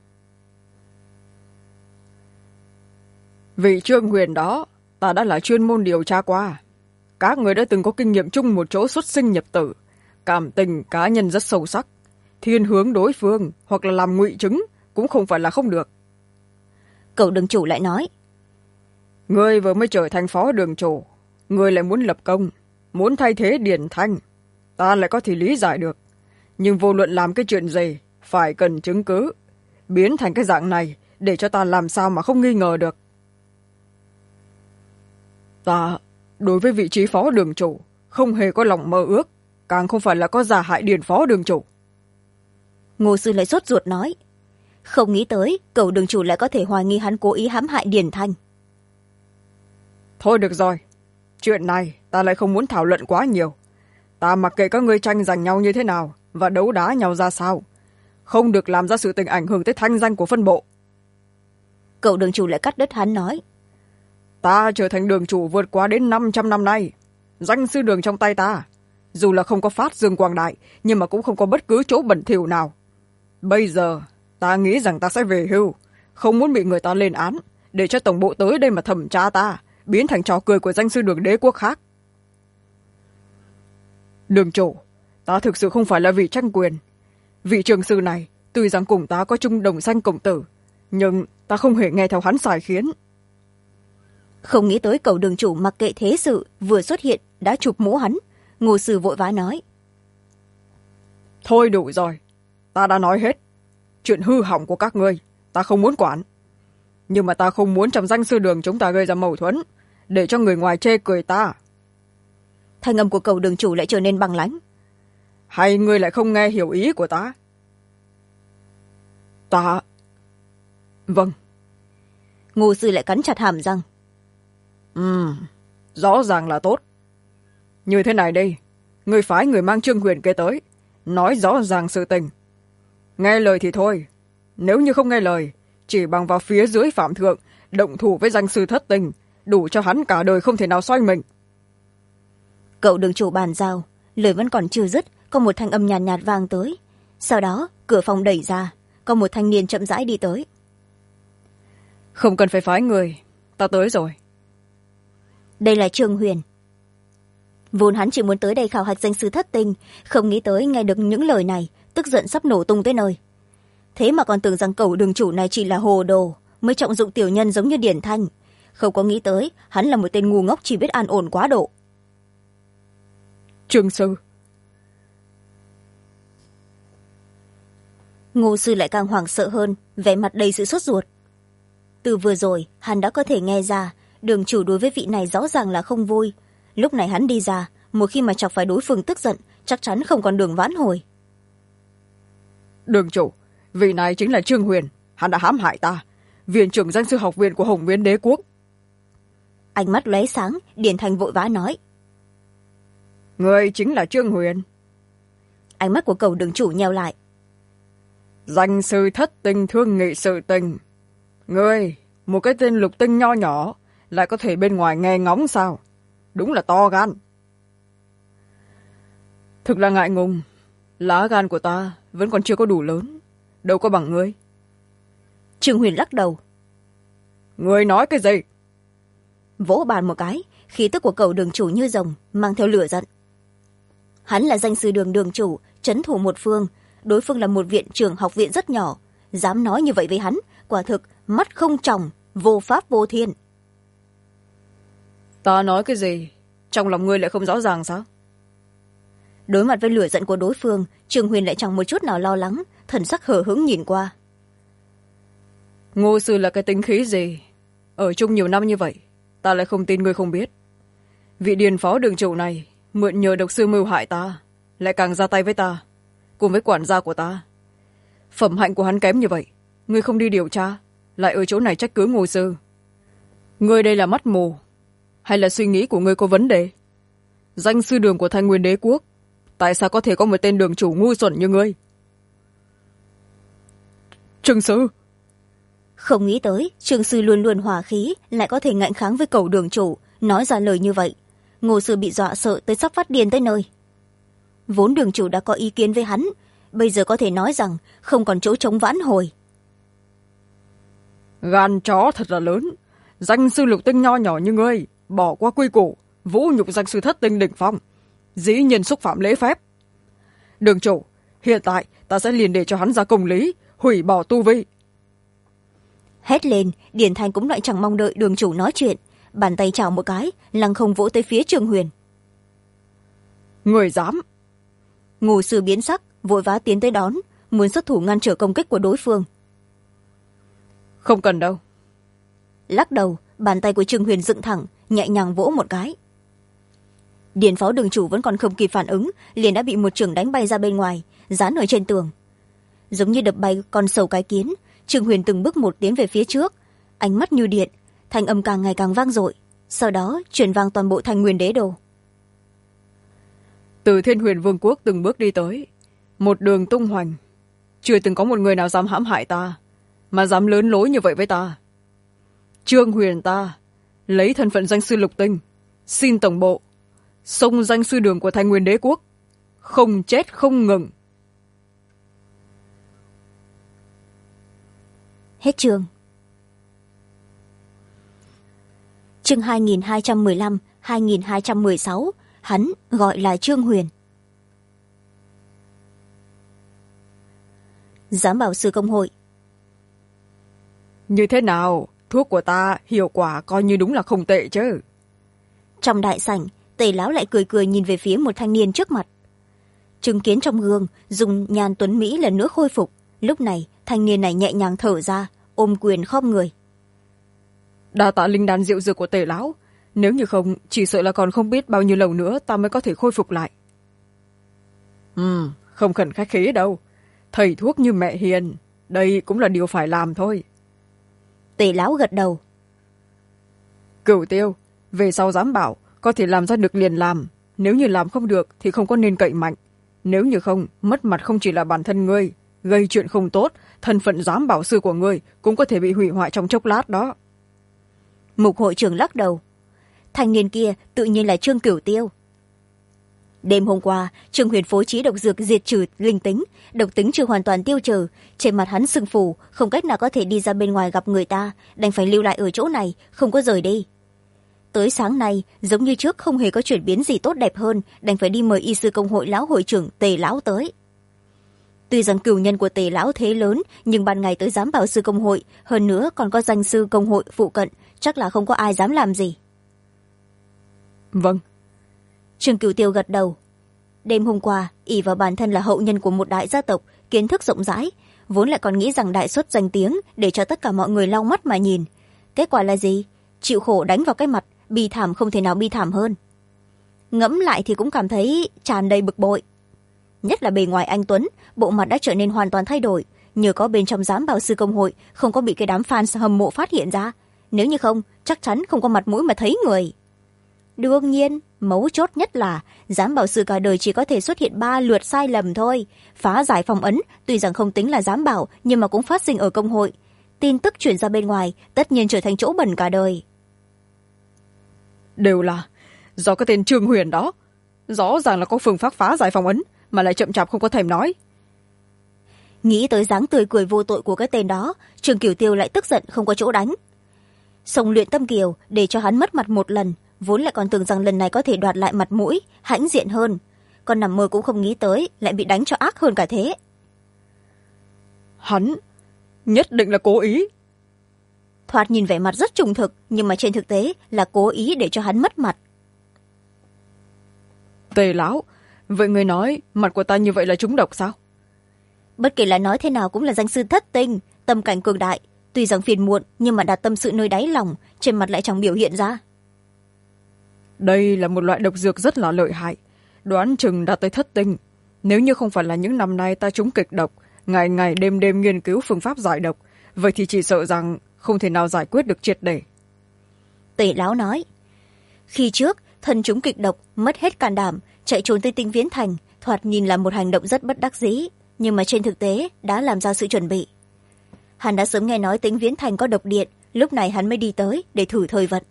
Vì Trương Huyền đó, ta đã là chuyên môn điều tra qua. Các người đã từng có kinh nghiệm chung một chỗ xuất sinh nhập tử, cảm tình cá nhân rất sâu sắc. Thiên hướng đối phương hoặc là làm ngụy chứng cũng không phải là không được. Cậu đường chủ lại nói. Ngươi vừa mới trở thành phó đường chủ, ngươi lại muốn lập công, muốn thay thế Điền Thanh. Ta lại có thể lý giải được. Nhưng vô luận làm cái chuyện gì, phải cần chứng cứ. Biến thành cái dạng này, để cho ta làm sao mà không nghi ngờ được. Ta, đối với vị trí phó đường chủ, không hề có lòng mơ ước, càng không phải là có giả hại Điền phó đường chủ. Ngô sư lại sốt ruột nói. Không nghĩ tới, cậu đường chủ lại có thể hoài nghi hắn cố ý hãm hại Điền Thanh. Thôi được rồi, chuyện này ta lại không muốn thảo luận quá nhiều. Ta mặc kệ các ngươi tranh giành nhau như thế nào và đấu đá nhau ra sao, không được làm ra sự tình ảnh hưởng tới thanh danh của phân bộ. Cậu đường chủ lại cắt đứt hắn nói. Ta trở thành đường chủ vượt qua đến 500 năm nay, danh sư Đường trong tay ta, dù là không có phát dương quang đại, nhưng mà cũng không có bất cứ chỗ bẩn thỉu nào. Bây giờ ta nghĩ rằng ta sẽ về hưu, không muốn bị người ta lên án, để cho tổng bộ tới đây mà thẩm tra ta, biến thành trò cười của danh sư Đường đế quốc khác. Đường chủ, ta thực sự không phải là vì tranh quyền. Vị trường sư này tuy rằng cùng ta có chung đồng sanh cộng tử, nhưng ta không hề nghe theo hắn sai khiến. Không nghĩ tới cậu đường chủ mặc kệ thế sự vừa xuất hiện đã chụp mũ hắn. Ngô sư vội vã nói. Thôi đủ rồi, ta đã nói hết. Chuyện hư hỏng của các ngươi ta không muốn quản, nhưng mà ta không muốn trong danh sư Đường chúng ta gây ra mâu thuẫn, để cho người ngoài chê cười ta. Thanh âm của cậu đường chủ lại trở nên băng lãnh. Hay ngươi lại không nghe hiểu ý của ta? Ta... Vâng. Ngô sư lại cắn chặt hàm răng. Rõ ràng là tốt. Như thế này đi, ngươi phái người mang Trương Huyền kia tới, nói rõ ràng sự tình. Nghe lời thì thôi, nếu như không nghe lời, chỉ bằng vào phía dưới phạm thượng động thủ với danh sư thất tình, đủ cho hắn cả đời không thể nào xoay mình. Cậu đường chủ bàn giao, lời vẫn còn chưa dứt, có một thanh âm nhàn nhạt vang tới. Sau đó cửa phòng đẩy ra, có một thanh niên chậm rãi đi tới. Không cần phải phái người, ta tới rồi. Đây là Trương Huyền. Vốn hắn chỉ muốn tới đây khảo hạch danh sư thất tinh, không nghĩ tới nghe được những lời này, tức giận sắp nổ tung tới nơi. Thế mà còn tưởng rằng cậu đường chủ này chỉ là hồ đồ, mới trọng dụng tiểu nhân giống như Điển Thanh. Không có nghĩ tới hắn là một tên ngu ngốc chỉ biết an ổn quá độ. Trương sư. Ngô sư lại càng hoảng sợ hơn, vẻ mặt đầy sự sốt ruột. Từ vừa rồi hắn đã có thể nghe ra đường chủ đối với vị này rõ ràng là không vui. Lúc này hắn đi ra, một khi mà chọc phải đối phương tức giận, chắc chắn không còn đường vãn hồi. Đường chủ, vị này chính là Trương Huyền, hắn đã hãm hại ta, viện trưởng danh sư học viện của Hồng Viễn đế quốc. Ánh mắt lóe sáng, Điển Thanh vội vã nói. Người chính là Trương Huyền. Ánh mắt của cậu đường chủ nheo lại. Danh sư thất tình thương nghị sự tình. Ngươi, một cái tên lục tinh nho nhỏ, lại có thể bên ngoài nghe ngóng sao? Đúng là to gan. Thực là ngại ngùng, lá gan của ta vẫn còn chưa có đủ lớn, đâu có bằng ngươi. Trương Huyền lắc đầu. Ngươi nói cái gì? Vỗ bàn một cái, khí tức của cậu đường chủ như rồng, mang theo lửa giận. Hắn là danh sư Đường đường chủ, trấn thủ một phương, đối phương là một viện trưởng học viện rất nhỏ, dám nói như vậy với hắn, quả thực mắt không tròng, vô pháp vô thiên. Ta nói cái gì, trong lòng ngươi lại không rõ ràng sao? Đối mặt với lửa giận của đối phương, Trương Huyền lại chẳng một chút nào lo lắng, thần sắc hờ hững nhìn qua. Ngô sư là cái tính khí gì? Ở chung nhiều năm như vậy, ta lại không tin ngươi không biết. Vị Điền phó đường chủ này mượn nhờ độc sư mưu hại ta, lại càng ra tay với ta, cùng với quản gia của ta. Phẩm hạnh của hắn kém như vậy, ngươi không đi điều tra, lại ở chỗ này trách cứ Ngô sư. Ngươi đây là mắt mù, hay là suy nghĩ của ngươi có vấn đề? Danh sư đường của Thanh Nguyên Đế quốc, tại sao có thể có một tên đường chủ ngu xuẩn như ngươi? Trương sư. Không nghĩ tới Trương sư luôn luôn hòa khí lại có thể ngạnh kháng với cẩu đường chủ, nói ra lời như vậy. Ngô sư bị dọa sợ tới sắp phát điên tới nơi. Vốn đường chủ đã có ý kiến với hắn, bây giờ có thể nói rằng không còn chỗ chống vãn hồi. Gan chó thật là lớn. Danh sư lục tinh nho nhỏ như ngươi bỏ qua quy củ, vũ nhục danh sư thất tinh đỉnh phong, dĩ nhiên xúc phạm lễ phép. Đường chủ, hiện tại ta sẽ liền để cho hắn ra công lý, hủy bỏ tu vi. Hét lên, Điển Thành cũng lại chẳng mong đợi đường chủ nói chuyện, bàn tay chào một cái, lăng không vỗ tới phía Trương Huyền. Người dám? Ngô sư biến sắc, vội vã tiến tới đón, muốn xuất thủ ngăn trở công kích của đối phương. Không cần đâu. Lắc đầu, bàn tay của Trương Huyền dựng thẳng, nhẹ nhàng vỗ một cái. Điền phó đường chủ vẫn còn không kịp phản ứng, liền đã bị một chưởng đánh bay ra bên ngoài, dán ở trên tường. Giống như đập bay con sầu cái kiến, Trương Huyền từng bước một tiến về phía trước, ánh mắt như điện, thanh âm càng ngày càng vang dội, sau đó truyền vang toàn bộ Thanh Nguyên Đế đô. Từ Thiên Huyền Vương quốc từng bước đi tới, một đường tung hoành, chưa từng có một người nào dám hãm hại ta, mà dám lớn lối như vậy với ta. Trương Huyền ta lấy thân phận danh sư lục tinh, xin tổng bộ xông danh sư đường của Thanh Nguyên Đế quốc, không chết không ngừng. Hết chương. Chương 2215-2216, hắn gọi là Trương Huyền. Giám bảo sư công hội. Như thế nào, thuốc của ta hiệu quả coi như đúng là không tệ chứ. Trong đại sảnh, Tề lão lại cười cười nhìn về phía một thanh niên trước mặt. Chứng kiến trong gương dùng nhan tuấn mỹ lần nữa khôi phục, lúc này thanh niên này nhẹ nhàng thở ra, ôm quyền khom người. Đa tạ linh đan diệu dược của Tề lão, nếu như không chỉ sợ là còn không biết bao nhiêu lâu nữa ta mới có thể khôi phục lại. Không cần khách khí đâu, thầy thuốc như mẹ hiền, đây cũng là điều phải làm thôi. Tề lão gật đầu. Cửu Tiêu, về sau dám bảo có thể làm ra được liền làm, nếu như làm không được thì không có nên cậy mạnh, nếu như không mất mặt không chỉ là bản thân ngươi, gây chuyện không tốt, thân phận giám bảo sư của ngươi cũng có thể bị hủy hoại trong chốc lát đó. Mục hội trưởng lắc đầu. Thanh niên kia tự nhiên là Trương Cửu Tiêu. Đêm hôm qua, Trương Huyền phối trí độc dược diệt trừ linh tính, độc tính chưa hoàn toàn tiêu trừ, trên mặt hắn sưng phù, không cách nào có thể đi ra bên ngoài gặp người ta, đành phải lưu lại ở chỗ này, không có rời đi. Tới sáng nay, giống như trước không hề có chuyển biến gì tốt đẹp hơn, đành phải đi mời y sư công hội lão hội trưởng Tề lão tới. Tuy rằng cửu nhân của Tề lão thế lớn, nhưng ban ngày tới giám bảo sư công hội, hơn nữa còn có danh sư công hội phụ cận, chắc là không có ai dám làm gì. Vâng. Trương Cửu Tiêu gật đầu. Đêm hôm qua, ỷ vào bản thân là hậu nhân của một đại gia tộc, kiến thức rộng rãi, vốn lại còn nghĩ rằng đại xuất danh tiếng để cho tất cả mọi người lau mắt mà nhìn. Kết quả là gì? Chịu khổ đánh vào cái mặt, bi thảm không thể nào bi thảm hơn. Ngẫm lại thì cũng cảm thấy tràn đầy bực bội. Nhất là bề ngoài anh tuấn, bộ mặt đã trở nên hoàn toàn thay đổi, nhờ có bên trong giám bảo sư công hội không có bị cái đám fan hâm mộ phát hiện ra, nếu như không chắc chắn không có mặt mũi mà thấy người. Đương nhiên, mấu chốt nhất là giám bảo sư cả đời chỉ có thể xuất hiện 3 lượt sai lầm thôi. Phá giải phong ấn tuy rằng không tính là giám bảo, nhưng mà cũng phát sinh ở công hội. Tin tức chuyển ra bên ngoài tất nhiên trở thành chỗ bẩn cả đời. Đều là do cái tên Trương Huyền đó, rõ ràng là có phương pháp phá giải phong ấn mà lại chậm chạp không có thèm nói. Nghĩ tới dáng tươi cười vô tội của cái tên đó, Trương Cửu Tiêu lại tức giận không có chỗ đánh. Sông luyện tâm kiều để cho hắn mất mặt một lần, vốn lại còn tưởng rằng lần này có thể đoạt lại mặt mũi, hãnh diện hơn, còn nằm mơ cũng không nghĩ tới lại bị đánh cho ác hơn cả thế. Hắn nhất định là cố ý. Thoạt nhìn vẻ mặt rất trung thực, nhưng mà trên thực tế là cố ý để cho hắn mất mặt. Tề lão, vậy người nói mặt của ta như vậy là trúng độc sao? Bất kể là nói thế nào cũng là danh sư thất tinh, tâm cảnh cường đại, tuy rằng phiền muộn nhưng mà đặt tâm sự nơi đáy lòng, trên mặt lại chẳng biểu hiện ra. Đây là một loại độc dược rất là lợi hại, đoán chừng đạt tới thất tinh. Nếu như không phải là những năm nay ta trúng kịch độc, ngày ngày đêm đêm nghiên cứu phương pháp giải độc, vậy thì chỉ sợ rằng không thể nào giải quyết được triệt để. Tề lão nói, khi trước thân chúng kịch độc mất hết can đảm chạy trốn tới Tinh Viễn Thành, thoạt nhìn là một hành động rất bất đắc dĩ, nhưng mà trên thực tế đã làm ra sự chuẩn bị. Hắn đã sớm nghe nói Tinh Viễn Thành có độc điện, lúc này hắn mới đi tới để thử thời vận.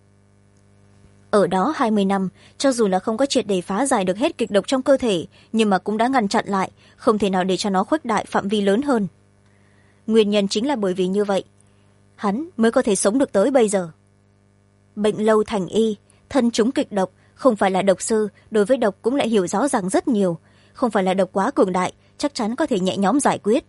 Ở đó 20 năm, cho dù là không có triệt để phá giải được hết kịch độc trong cơ thể, nhưng mà cũng đã ngăn chặn lại, không thể nào để cho nó khuếch đại phạm vi lớn hơn. Nguyên nhân chính là bởi vì như vậy, hắn mới có thể sống được tới bây giờ. Bệnh lâu thành y, thân chúng kịch độc, không phải là độc sư, đối với độc cũng lại hiểu rõ ràng rất nhiều, không phải là độc quá cường đại, chắc chắn có thể nhẹ nhõm giải quyết.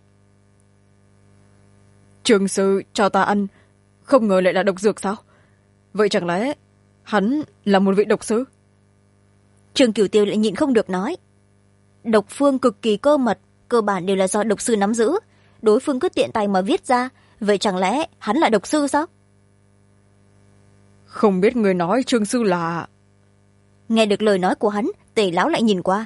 Trường sư cho ta ăn, không ngờ lại là độc dược sao? Vậy chẳng lẽ hắn là một vị độc sư? Trương Cửu Tiêu lại nhịn không được nói, độc phương cực kỳ cơ mật, cơ bản đều là do độc sư nắm giữ, đối phương cứ tiện tay mà viết ra, vậy chẳng lẽ hắn là độc sư sao? Không biết người nói Trương sư là... Nghe được lời nói của hắn, Tề lão lại nhìn qua.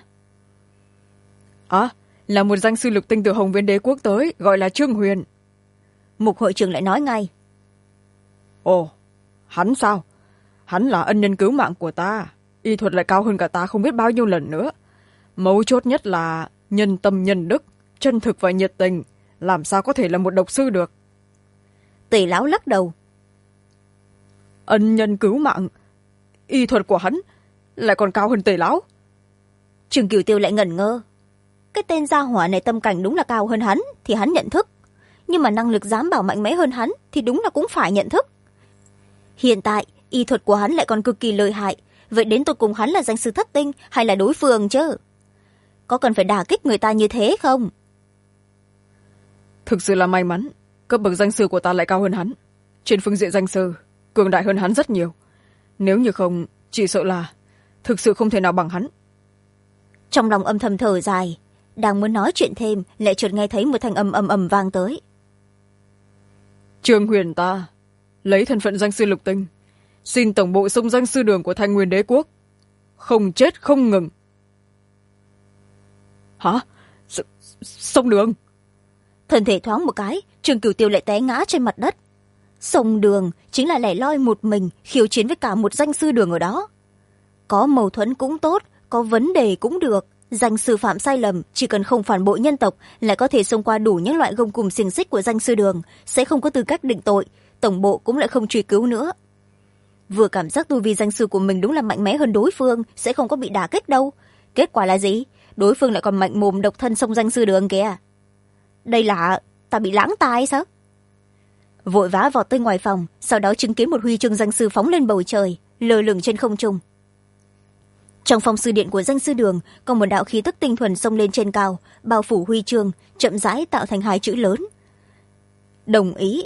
Là một danh sư lục tinh từ Hồng Viên Đế quốc tới, gọi là Trương Huyền. Mục hội trưởng lại nói ngay. Ồ, hắn sao? Hắn là ân nhân cứu mạng của ta, y thuật lại cao hơn cả ta không biết bao nhiêu lần nữa. Mấu chốt nhất là nhân tâm nhân đức, chân thực và nhiệt tình, làm sao có thể là một độc sư được? Tề lão lắc đầu. Ân nhân cứu mạng, y thuật của hắn lại còn cao hơn Tề lão. Trương Cửu Tiêu lại ngẩn ngơ. Cái tên gia hỏa này tâm cảnh đúng là cao hơn hắn thì hắn nhận thức, nhưng mà năng lực dám bảo mạnh mẽ hơn hắn thì đúng là cũng phải nhận thức. Hiện tại y thuật của hắn lại còn cực kỳ lợi hại, vậy đến tột cùng hắn là danh sư thất tinh hay là đối phương chứ? Có cần phải đả kích người ta như thế không? Thực sự là may mắn, cấp bậc danh sư của ta lại cao hơn hắn, trên phương diện danh sư cường đại hơn hắn rất nhiều. Nếu như không, chỉ sợ là thực sự không thể nào bằng hắn. Trong lòng âm thầm thở dài, đang muốn nói chuyện thêm lại chợt nghe thấy một thanh âm ầm ầm vang tới. Trương Huyền ta lấy thân phận danh sư lục tinh, xin tổng bộ xông danh sư đường của Thanh Nguyên Đế quốc, không chết không ngừng. Hả? Xông đường? Thân thể thoáng một cái, Trương Cửu Tiêu lại té ngã trên mặt đất. Xông đường chính là lẻ loi một mình khiêu chiến với cả một danh sư đường ở đó. Có mâu thuẫn cũng tốt, có vấn đề cũng được, danh sư phạm sai lầm chỉ cần không phản bội nhân tộc lại có thể xông qua đủ những loại gông cùm xiềng xích của danh sư đường, sẽ không có tư cách định tội, tổng bộ cũng lại không truy cứu nữa. Vừa cảm giác tu vi danh sư của mình đúng là mạnh mẽ hơn đối phương, sẽ không có bị đả kích đâu. Kết quả là gì? Đối phương lại còn mạnh mồm độc thân xông danh sư đường kìa. Đây là ta bị lãng tai sao? Vội vã vọt tới ngoài phòng, sau đó chứng kiến một huy chương danh sư phóng lên bầu trời, lơ lửng trên không trung. Trong phòng sư điện của danh sư đường có một đạo khí tức tinh thuần xông lên trên cao, bao phủ huy chương, chậm rãi tạo thành hai chữ lớn: đồng ý.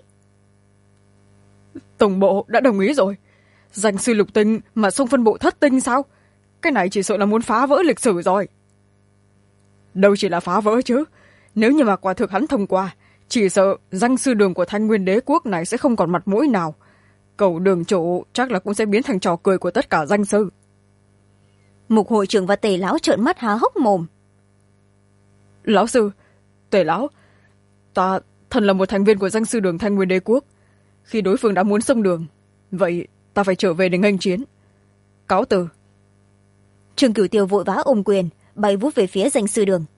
Tổng bộ đã đồng ý rồi. Danh sư lục tinh mà xông phân bộ thất tinh sao? Cái này chỉ sợ là muốn phá vỡ lịch sử rồi. Đâu chỉ là phá vỡ chứ, nếu như mà quả thực hắn thông qua, chỉ sợ danh sư đường của Thanh Nguyên Đế quốc này sẽ không còn mặt mũi nào. Cẩu đường chủ chắc là cũng sẽ biến thành trò cười của tất cả danh sư. Mục hội trưởng và Tề lão trợn mắt há hốc mồm. Lão sư, Tề lão, ta thần là một thành viên của danh sư đường Thanh Nguyên Đế quốc. Khi đối phương đã muốn xông đường, vậy ta phải trở về để nghênh chiến. Cáo từ. Trương Cửu Tiêu vội vã ôm quyền, bay vút về phía danh sư đường.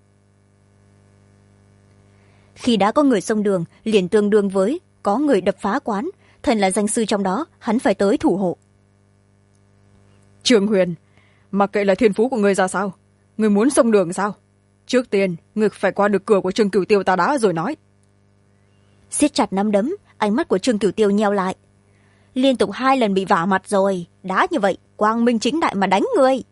Khi đã có người xông đường, liền tương đương với có người đập phá quán. Thần là danh sư trong đó, hắn phải tới thủ hộ. Trương Huyền, mặc kệ là thiên phú của người ra sao, người muốn xông đường sao? Trước tiên, người phải qua được cửa của Trương Cửu Tiêu ta đã rồi nói. Siết chặt nắm đấm, ánh mắt của Trương Cửu Tiêu nheo lại. Liên tục 2 lần bị vả mặt rồi, đã như vậy, quang minh chính đại mà đánh người.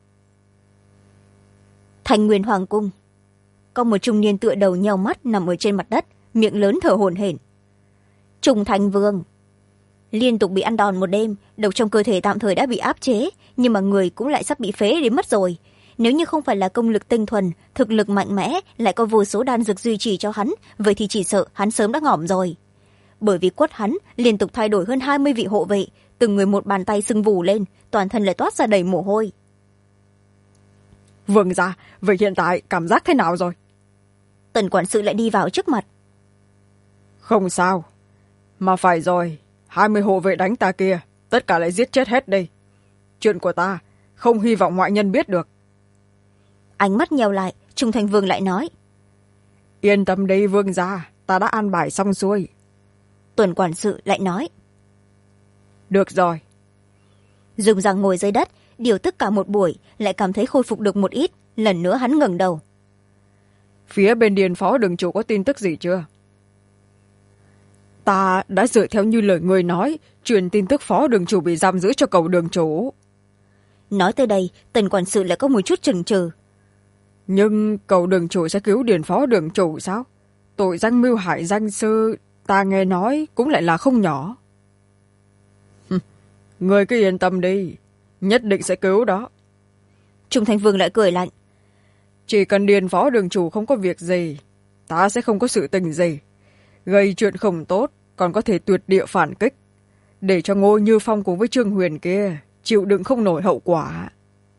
Thành Nguyên Hoàng cung, có một trung niên tựa đầu nheo mắt nằm ở trên mặt đất, miệng lớn thở hổn hển. Trùng Thành Vương liên tục bị ăn đòn một đêm, độc trong cơ thể tạm thời đã bị áp chế, nhưng mà người cũng lại sắp bị phế đến mất rồi. Nếu như không phải là công lực tinh thuần, thực lực mạnh mẽ, lại có vô số đan dược duy trì cho hắn, vậy thì chỉ sợ hắn sớm đã ngỏm rồi. Bởi vì quất hắn liên tục thay đổi hơn 20 vị hộ vệ, từng người một bàn tay sưng vù lên, toàn thân lại toát ra đầy mồ hôi. Vương gia, vậy hiện tại cảm giác thế nào rồi? Tần quản sự lại đi vào trước mặt. Không sao. Mà phải rồi, 20 hộ vệ đánh ta kia, tất cả lại giết chết hết đây. Chuyện của ta, không hy vọng ngoại nhân biết được. Ánh mắt nheo lại, Trung Thành Vương lại nói. Yên tâm đi vương gia, ta đã an bài xong xuôi. Tuần quản sự lại nói. Được rồi. Dùng rằng ngồi dưới đất, điều tức cả một buổi, lại cảm thấy khôi phục được một ít. Lần nữa hắn ngẩng đầu. Phía bên điền phó đường chủ có tin tức gì chưa? Ta đã dựa theo như lời người nói, truyền tin tức phó đường chủ bị giam giữ cho cầu đường chủ. Nói tới đây, Tần quản sự lại có một chút chần chừ. Nhưng cầu đường chủ sẽ cứu điền phó đường chủ sao? Tội danh mưu hại danh sư, ta nghe nói cũng lại là không nhỏ. Người cứ yên tâm đi, nhất định sẽ cứu đó. Trung Thành Vương lại cười lạnh. Chỉ cần điền phó đường chủ không có việc gì, ta sẽ không có sự tình gì. Gây chuyện không tốt, còn có thể tuyệt địa phản kích, để cho Ngô Như Phong cùng với Trương Huyền kia chịu đựng không nổi hậu quả.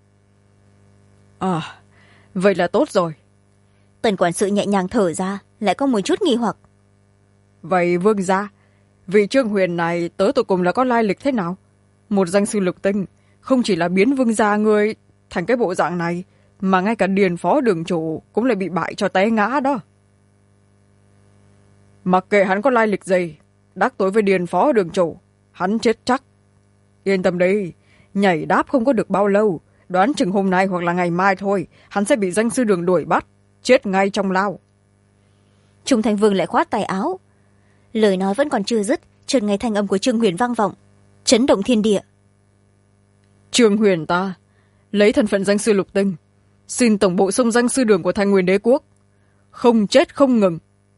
À, vậy là tốt rồi. Tần quản sự nhẹ nhàng thở ra, lại có một chút nghi hoặc. Vậy vương gia, vị Trương Huyền này tới tụi cùng là có lai lịch thế nào? Một danh sư lục tinh, không chỉ là biến vương gia người thành cái bộ dạng này, mà ngay cả điền phó đường chủ cũng lại bị bại cho té ngã đó. Mặc kệ hắn có lai lịch gì, đắc tội với điền phó đường chủ, hắn chết chắc. Yên tâm đi, nhảy đáp không có được bao lâu, đoán chừng hôm nay hoặc là ngày mai thôi, hắn sẽ bị danh sư đường đuổi bắt, chết ngay trong lao. Trung Thành Vương lại khoát tay áo. Lời nói vẫn còn chưa dứt, chợt nghe thanh âm của Trương Huyền vang vọng, chấn động thiên địa. Trương Huyền ta, lấy thân phận danh sư lục tinh, xin tổng bộ xông danh sư đường của Thanh Nguyên Đế Quốc, không chết không ngừng.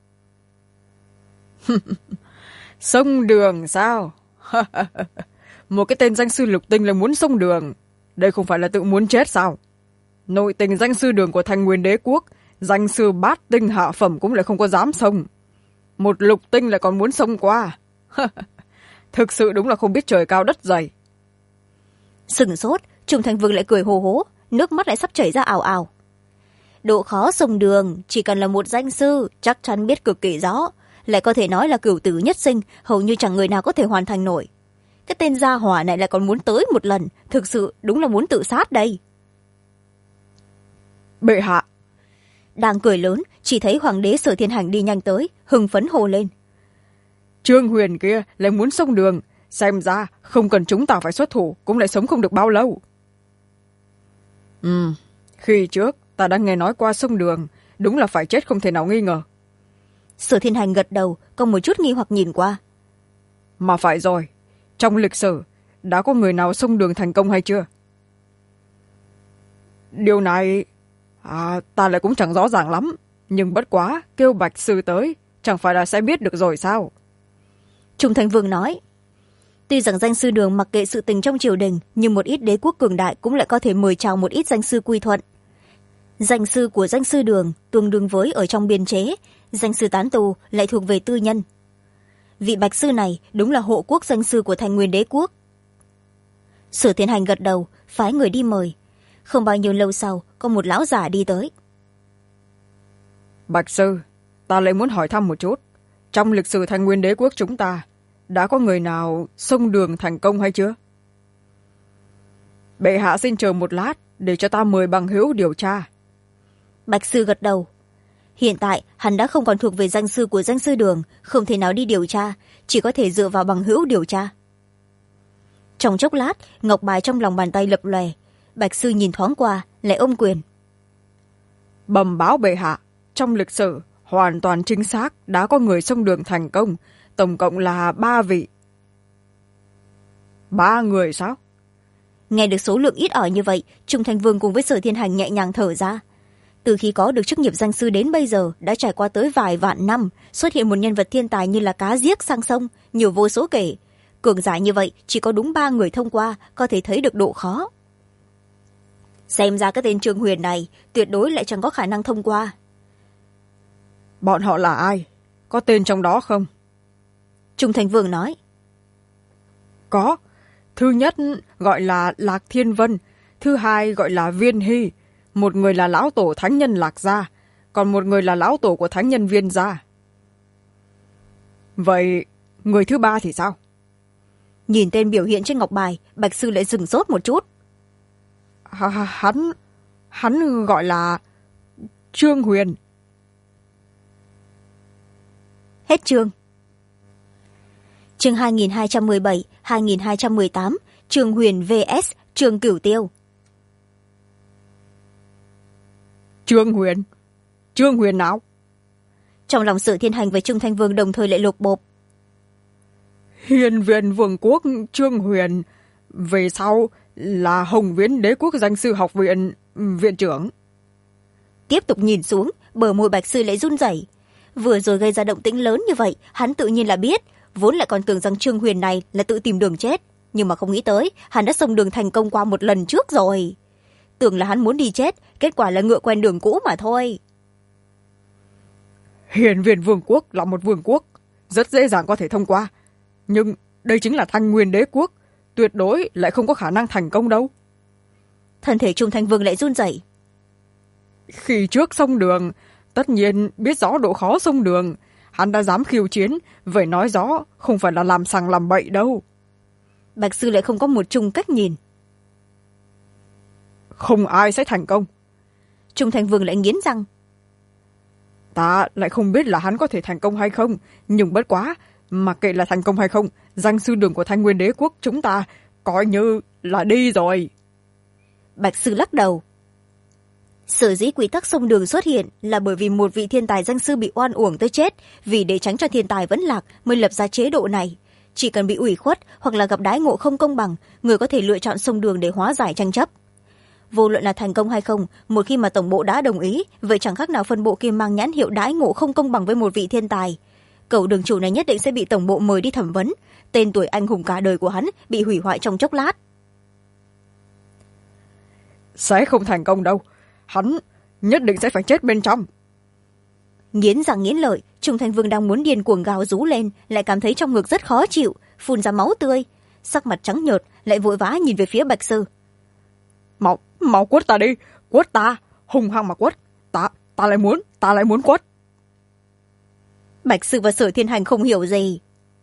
Xông đường sao? Một cái tên danh sư lục tinh là muốn xông đường, đây không phải là tự muốn chết sao? Nội tình danh sư đường của Thanh Nguyên Đế Quốc, danh sư bát tinh hạ phẩm cũng lại không có dám xông. Một lục tinh lại còn muốn xông qua. Thực sự đúng là không biết trời cao đất dày. Sừng sốt, Trung Thành Vương lại cười hồ hố, nước mắt lại sắp chảy ra ào ào. Độ khó xông đường, chỉ cần là một danh sư, chắc chắn biết cực kỳ rõ. Lại có thể nói là cửu tử nhất sinh, hầu như chẳng người nào có thể hoàn thành nổi. Cái tên gia hỏa này lại còn muốn tới một lần, thực sự đúng là muốn tự sát đây. Bệ hạ. Đang cười lớn, chỉ thấy hoàng đế Sở Thiên Hành đi nhanh tới, hưng phấn hô lên. Trương Huyền kia lại muốn xông đường, xem ra không cần chúng ta phải xuất thủ cũng lại sống không được bao lâu. Khi trước ta đã nghe nói qua xông đường, đúng là phải chết không thể nào nghi ngờ. Sở Thiên Hành gật đầu, còn một chút nghi hoặc nhìn qua. Mà phải rồi, trong lịch sử đã có người nào xông đường thành công hay chưa? Điều này ta lại cũng chẳng rõ ràng lắm, nhưng bất quá kêu Bạch sư tới, chẳng phải là sẽ biết được rồi sao? Trung Thành Vương nói. Tuy rằng danh sư đường mặc kệ sự tình trong triều đình, nhưng một ít đế quốc cường đại cũng lại có thể mời chào một ít danh sư quy thuận. Danh sư của danh sư đường tương đương với ở trong biên chế, danh sư tán tù lại thuộc về tư nhân. Vị Bạch sư này đúng là hộ quốc danh sư của Thanh Nguyên Đế Quốc. Sở Thiên Hành gật đầu, phái người đi mời. Không bao nhiêu lâu sau, có một lão giả đi tới. Bạch sư, ta lại muốn hỏi thăm một chút. Trong lịch sử Thanh Nguyên Đế Quốc chúng ta, đã có người nào xông đường thành công hay chưa? Bệ hạ xin chờ một lát, để cho ta mời bằng hữu điều tra. Bạch sư gật đầu. Hiện tại, hắn đã không còn thuộc về danh sư của danh sư đường, không thể nào đi điều tra, chỉ có thể dựa vào bằng hữu điều tra. Trong chốc lát, ngọc bài trong lòng bàn tay lập lòe. Bạch sư nhìn thoáng qua, lại ôm quyền. Bẩm báo bệ hạ, trong lịch sử, hoàn toàn chính xác đã có người xông đường thành công, tổng cộng là 3 vị. 3 người sao? Nghe được số lượng ít ỏi như vậy, Trung Thành Vương cùng với Sở Thiên Hành nhẹ nhàng thở ra. Từ khi có được chức nghiệp danh sư đến bây giờ, đã trải qua tới vài vạn năm, xuất hiện một nhân vật thiên tài như là cá giếc sang sông, nhiều vô số kể. Cường giả như vậy, chỉ có đúng 3 người thông qua, có thể thấy được độ khó. Xem ra cái tên Trương Huyền này, tuyệt đối lại chẳng có khả năng thông qua. Bọn họ là ai? Có tên trong đó không? Trung Thành Vương nói. Có. Thứ nhất gọi là Lạc Thiên Vân, thứ hai gọi là Viên Hy, một người là lão tổ thánh nhân Lạc Gia, còn một người là lão tổ của thánh nhân Viên gia. Vậy người thứ ba thì sao? Nhìn tên biểu hiện trên ngọc bài, Bạch sư lại sửng sốt một chút. Hắn gọi là Trương Huyền. Hết chương. Chương 2217-2218, Trương Huyền vs Trương Cửu Tiêu. Trương Huyền nào? Trong lòng Sở Thiên Hành và Trung Thanh Vương đồng thời lại lột bộp. Hiền Viện Vương quốc Trương Huyền, về sau là Hồng Viễn Đế quốc danh sư học viện viện trưởng. Tiếp tục nhìn xuống, bờ môi Bạch sư lại run rẩy. Vừa rồi gây ra động tĩnh lớn như vậy, hắn tự nhiên là biết, vốn lại còn tưởng rằng Trương Huyền này là tự tìm đường chết, nhưng mà không nghĩ tới hắn đã xông đường thành công qua một lần trước rồi. Tưởng là hắn muốn đi chết, kết quả là ngựa quen đường cũ mà thôi. Hiền Viện Vương quốc là một vương quốc, rất dễ dàng có thể thông qua, nhưng đây chính là Thanh Nguyên Đế quốc, tuyệt đối lại không có khả năng thành công đâu. Thân thể Trung Thanh Vương lại run rẩy. Khi trước sông đường, tất nhiên biết rõ độ khó sông đường, hắn đã dám khiêu chiến, vậy nói rõ không phải là làm sằng làm bậy đâu. Bạch sư lại không có một chung cách nhìn. Không ai sẽ thành công. Trung Thanh Vương lại nghiến răng. Ta lại không biết là hắn có thể thành công hay không, nhưng bất quá, mặc kệ là thành công hay không, danh sư đường của Thanh Nguyên Đế quốc chúng ta coi như là đi rồi. Bạch sư lắc đầu. Sở dĩ quy tắc sông đường xuất hiện là bởi vì một vị thiên tài danh sư bị oan uổng tới chết, vì để tránh cho thiên tài vẫn lạc mới lập ra chế độ này. Chỉ cần bị ủy khuất hoặc là gặp đãi ngộ không công bằng, người có thể lựa chọn sông đường để hóa giải tranh chấp. Vô luận là thành công hay không, một khi mà tổng bộ đã đồng ý, vậy chẳng khác nào phân bộ kia mang nhãn hiệu đãi ngộ không công bằng với một vị thiên tài. Cậu đường chủ này nhất định sẽ bị tổng bộ mời đi thẩm vấn, tên tuổi anh hùng cả đời của hắn bị hủy hoại trong chốc lát. Sẽ không thành công đâu, hắn nhất định sẽ phải chết bên trong. Nghiến răng nghiến lợi, Trung Thanh Vương đang muốn điên cuồng gào rú lên, lại cảm thấy trong ngực rất khó chịu, phun ra máu tươi, sắc mặt trắng nhợt, lại vội vã nhìn về phía Bạch sư. Mau quất ta đi, quất ta, hung hăng mà quất, ta lại muốn quất. Bạch sư và Sở Thiên Hành không hiểu gì.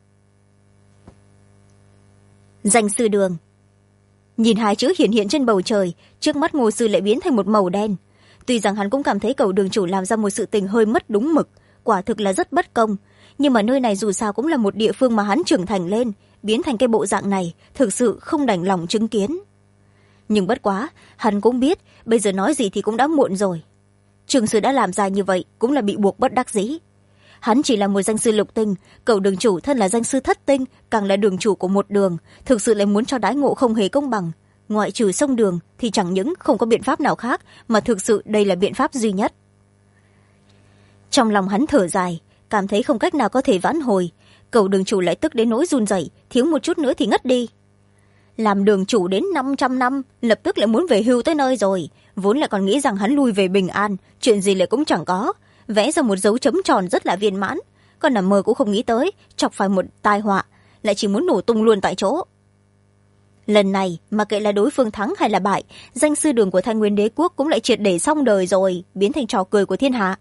Danh sư đường. Nhìn hai chữ hiển hiện trên bầu trời, trước mắt Ngô sư lại biến thành một màu đen. Tuy rằng hắn cũng cảm thấy cậu đường chủ làm ra một sự tình hơi mất đúng mực, quả thực là rất bất công, nhưng mà nơi này dù sao cũng là một địa phương mà hắn trưởng thành lên, biến thành cái bộ dạng này thực sự không đành lòng chứng kiến. Nhưng bất quá, hắn cũng biết bây giờ nói gì thì cũng đã muộn rồi. Trường sư đã làm ra như vậy cũng là bị buộc bất đắc dĩ. Hắn chỉ là một danh sư lục tinh, cậu đường chủ thân là danh sư thất tinh, càng là đường chủ của một đường, thực sự lại muốn cho đãi ngộ không hề công bằng. Ngoại trừ sông đường thì chẳng những không có biện pháp nào khác, mà thực sự đây là biện pháp duy nhất. Trong lòng hắn thở dài, cảm thấy không cách nào có thể vãn hồi. Cậu đường chủ lại tức đến nỗi run rẩy, thiếu một chút nữa thì ngất đi. Làm đường chủ đến 500 năm, lập tức lại muốn về hưu tới nơi rồi, vốn lại còn nghĩ rằng hắn lui về bình an, chuyện gì lại cũng chẳng có, vẽ ra một dấu chấm tròn rất là viên mãn, còn nằm mơ cũng không nghĩ tới chọc phải một tai họa, lại chỉ muốn nổ tung luôn tại chỗ. Lần này mà kệ là đối phương thắng hay là bại, danh sư đường của Thanh Nguyên Đế quốc cũng lại triệt để xong đời rồi, biến thành trò cười của thiên hạ.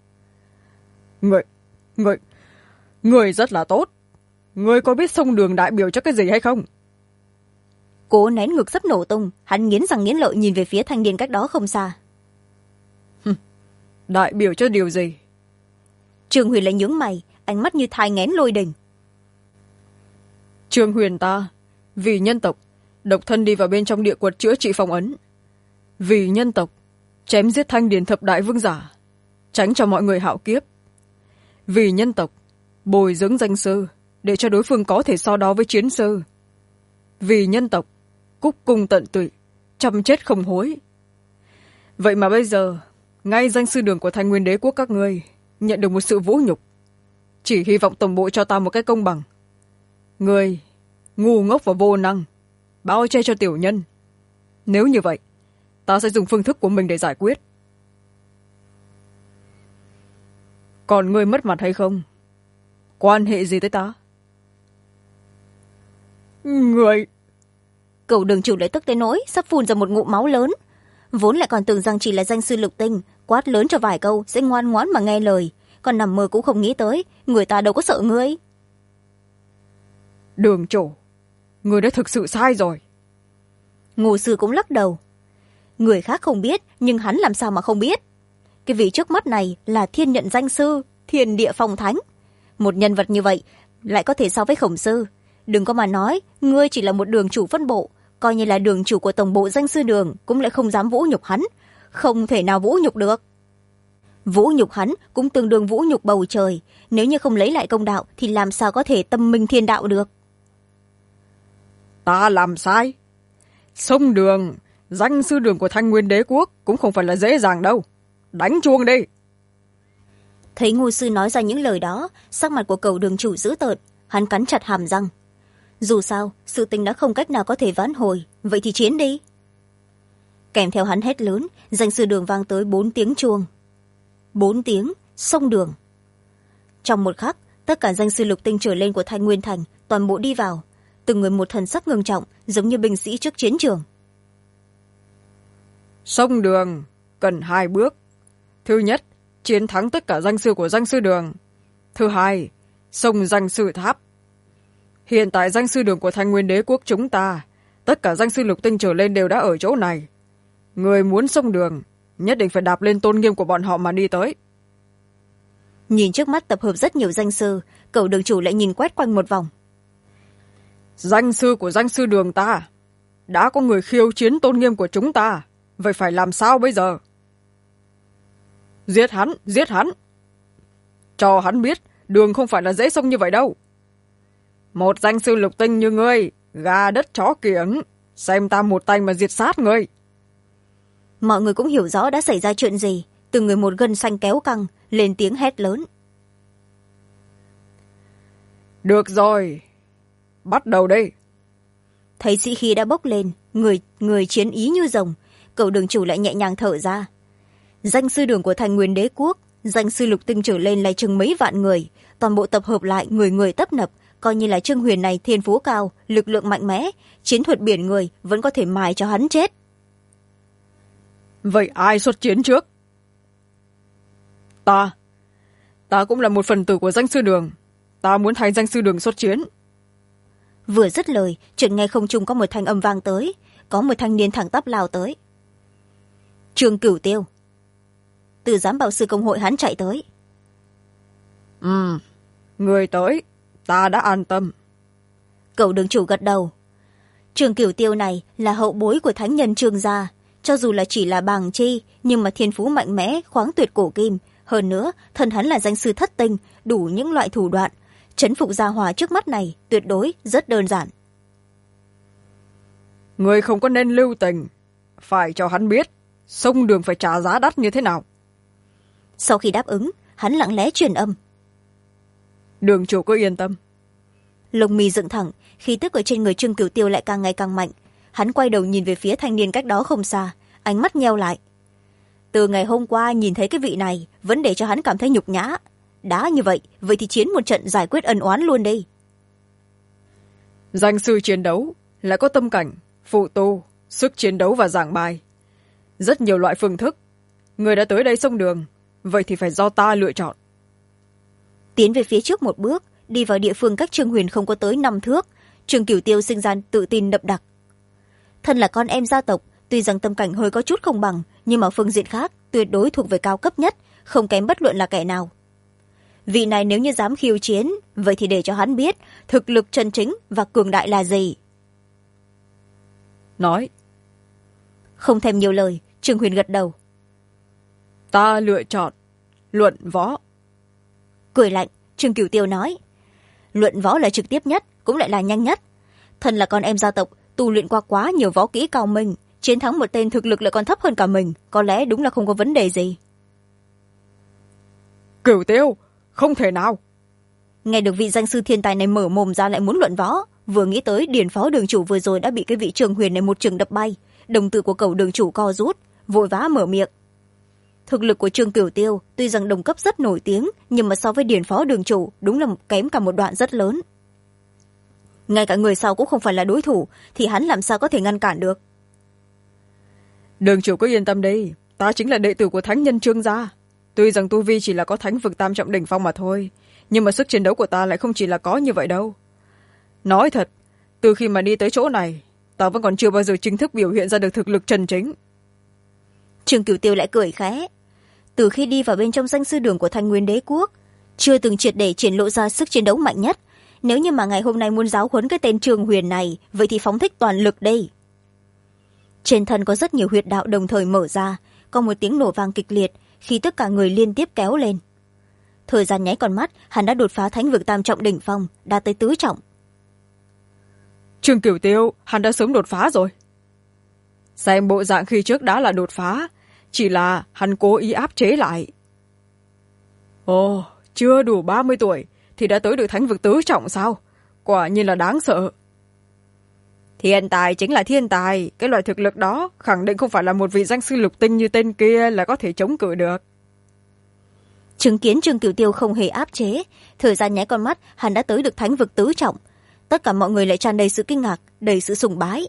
Người rất là tốt, người có biết sông đường đại biểu cho cái gì hay không? Cố nén ngực sắp nổ tung, hắn nghiến răng nghiến lợi nhìn về phía thanh niên cách đó không xa. Đại biểu cho điều gì? Trương Huyền lại nhướng mày, ánh mắt như thai nghén lôi đình. Trương Huyền ta vì nhân tộc độc thân đi vào bên trong địa quật chữa trị phong ấn, vì nhân tộc chém giết Thanh Điền thập đại vương giả, tránh cho mọi người hạo kiếp, vì nhân tộc bồi dưỡng danh sư để cho đối phương có thể so đo với chiến sư, vì nhân tộc cúc cung tận tụy, chăm chết không hối. Vậy mà bây giờ ngay danh sư đường của Thanh Nguyên Đế quốc các ngươi nhận được một sự vũ nhục, chỉ hy vọng tổng bộ cho ta một cái công bằng. Người ngu ngốc và vô năng, bao che cho tiểu nhân. Nếu như vậy, ta sẽ dùng phương thức của mình để giải quyết. Còn ngươi mất mặt hay không, quan hệ gì tới ta? Người... Cậu đường chủ lại tức tới nỗi sắp phun ra một ngụm máu lớn. Vốn lại còn tưởng rằng chỉ là danh sư lục tinh, quát lớn cho vài câu sẽ ngoan ngoãn mà nghe lời, còn nằm mơ cũng không nghĩ tới người ta đâu có sợ ngươi. Đường chủ, người đã thực sự sai rồi. Ngô sư cũng lắc đầu. Người khác không biết, nhưng hắn làm sao mà không biết. Cái vị trước mắt này là thiên nhận danh sư, thiên địa phong thánh. Một nhân vật như vậy lại có thể so với Khổng sư. Đừng có mà nói ngươi chỉ là một đường chủ phân bộ, coi như là đường chủ của tổng bộ danh sư đường cũng lại không dám vũ nhục hắn. Không thể nào vũ nhục được. Vũ nhục hắn cũng tương đương vũ nhục bầu trời. Nếu như không lấy lại công đạo thì làm sao có thể tâm minh thiên đạo được. Ta làm sai. Sông đường, danh sư đường của Thanh Nguyên đế quốc cũng không phải là dễ dàng đâu. Đánh chuông đi. Thấy Ngô sư nói ra những lời đó, sắc mặt của Cẩu đường chủ dữ tợn. Hắn cắn chặt hàm răng. Dù sao sự tình đã không cách nào có thể vãn hồi, vậy thì chiến đi. Kèm theo hắn hét lớn, danh sư đường vang tới 4 tiếng chuông. 4 tiếng sông đường. Trong một khắc, tất cả danh sư lục tinh trở lên của Thanh Nguyên thành toàn bộ đi vào, từng người một thần sắc ngưng trọng, giống như binh sĩ trước chiến trường. Sông đường cần 2 bước. Thứ nhất, chiến thắng tất cả danh sư của danh sư đường. Thứ hai, sông danh sư tháp. Hiện tại danh sư đường của Thanh Nguyên đế quốc chúng ta, tất cả danh sư lục tinh trở lên đều đã ở chỗ này. Người muốn sông đường, nhất định phải đạp lên tôn nghiêm của bọn họ mà đi tới. Nhìn trước mắt tập hợp rất nhiều danh sư, Cẩu đường chủ lại nhìn quét quanh một vòng. Danh sư của danh sư đường ta, đã có người khiêu chiến tôn nghiêm của chúng ta, vậy phải làm sao bây giờ? Giết hắn, giết hắn. Cho hắn biết đường không phải là dễ sông như vậy đâu. Một danh sư lục tinh như ngươi, gà đất chó kiểng, xem ta một tay mà diệt sát ngươi. Mọi người cũng hiểu rõ đã xảy ra chuyện gì, từng người một gân xanh kéo căng, lên tiếng hét lớn. Được rồi, bắt đầu đi. Thấy sĩ khí đã bốc lên, người chiến ý như rồng, Cẩu đường chủ lại nhẹ nhàng thở ra. Danh sư đường của Thanh Nguyên đế quốc, danh sư lục tinh trở lên lại chừng mấy vạn người, toàn bộ tập hợp lại người người tấp nập, coi như là Trương Huyền này thiên phú cao, lực lượng mạnh mẽ, chiến thuật biển người vẫn có thể mài cho hắn chết. Vậy ai xuất chiến trước? Ta cũng là một phần tử của danh sư đường. Ta muốn thay danh sư đường xuất chiến. Vừa dứt lời, chợt nghe không trung có một thanh âm vang tới, có một thanh niên thẳng tắp lao tới. Trương Cửu Tiêu. Từ giám bảo sư công hội hắn chạy tới. Người tới, ta đã an tâm. Cẩu đường chủ gật đầu. Trương Cửu Tiêu này là hậu bối của thánh nhân Trương gia, cho dù là chỉ là bàng chi, nhưng mà thiên phú mạnh mẽ, khoáng tuyệt cổ kim. Hơn nữa, thân hắn là danh sư thất tinh, đủ những loại thủ đoạn. Trấn phục gia hỏa trước mắt này tuyệt đối rất đơn giản. Người không có nên lưu tình, phải cho hắn biết sông đường phải trả giá đắt như thế nào. Sau khi đáp ứng, hắn lặng lẽ truyền âm. Đường chủ cứ yên tâm. Lông mi dựng thẳng, khí tức ở trên người Trương Cửu Tiêu lại càng ngày càng mạnh. Hắn quay đầu nhìn về phía thanh niên cách đó không xa, ánh mắt nheo lại. Từ ngày hôm qua nhìn thấy cái vị này, vẫn để cho hắn cảm thấy nhục nhã. Đã như vậy, vậy thì chiến một trận giải quyết ân oán luôn đi. Danh sư chiến đấu lại có tâm cảnh, phụ tu, sức chiến đấu và giảng bài. Rất nhiều loại phương thức. Người đã tới đây sông đường, vậy thì phải do ta lựa chọn. Tiến về phía trước một bước, đi vào địa phương cách Trương Huyền không có tới 5 thước, Trương Cửu Tiêu sinh ra tự tin đậm đặc. Thân là con em gia tộc, tuy rằng tâm cảnh hơi có chút không bằng, nhưng mà phương diện khác tuyệt đối thuộc về cao cấp nhất, không kém bất luận là kẻ nào. Vị này nếu như dám khiêu chiến, vậy thì để cho hắn biết thực lực chân chính và cường đại là gì. Nói. Không thèm nhiều lời, Trương Huyền gật đầu. Ta lựa chọn luận võ. Cười lạnh, Trương Cửu Tiêu nói. Luận võ là trực tiếp nhất, cũng lại là nhanh nhất. Thân là con em gia tộc, tu luyện qua quá nhiều võ kỹ cao minh, chiến thắng một tên thực lực lại còn thấp hơn cả mình, có lẽ đúng là không có vấn đề gì. Cửu Tiêu, không thể nào. Nghe được vị danh sư thiên tài này mở mồm ra lại muốn luận võ, vừa nghĩ tới Điền phó đường chủ vừa rồi đã bị cái vị Trương Huyền này một chưởng đập bay, đồng tử của Cẩu đường chủ co rút, vội vã mở miệng. Thực lực của Trương Cửu Tiêu tuy rằng đồng cấp rất nổi tiếng, nhưng mà so với Điền phó đường chủ đúng là kém cả một đoạn rất lớn. Ngay cả người sau cũng không phải là đối thủ, thì hắn làm sao có thể ngăn cản được. Đường chủ cứ yên tâm đi, ta chính là đệ tử của thánh nhân Trương gia. Tuy rằng tu vi chỉ là có thánh vực tam trọng đỉnh phong mà thôi, nhưng mà sức chiến đấu của ta lại không chỉ là có như vậy đâu. Nói thật, từ khi mà đi tới chỗ này, ta vẫn còn chưa bao giờ chính thức biểu hiện ra được thực lực chân chính. Trương Cửu Tiêu lại cười khẽ. Từ khi đi vào bên trong danh sư đường của Thanh Nguyên Đế quốc, chưa từng triệt để triển lộ ra sức chiến đấu mạnh nhất. Nếu như mà ngày hôm nay muốn giáo huấn cái tên Trương Huyền này, vậy thì phóng thích toàn lực đây. Trên thân có rất nhiều huyệt đạo đồng thời mở ra, có một tiếng nổ vang kịch liệt khi tất cả người liên tiếp kéo lên. Thời gian nháy con mắt, hắn đã đột phá thánh vực tam trọng đỉnh phong, đã tới tứ trọng. Trương Cửu Tiêu, hắn đã sớm đột phá rồi. Xem bộ dạng khi trước đã là đột phá, chỉ là hắn cố ý áp chế lại. Ồ, chưa đủ 30 tuổi thì đã tới được thánh vực tứ trọng sao? Quả nhiên là đáng sợ. Thiên tài chính là thiên tài, cái loại thực lực đó khẳng định không phải là một vị danh sư lục tinh như tên kia là có thể chống cự được. Chứng kiến Trương Cửu Tiêu không hề áp chế, thời gian nháy con mắt, hắn đã tới được thánh vực tứ trọng. Tất cả mọi người lại tràn đầy sự kinh ngạc, đầy sự sùng bái.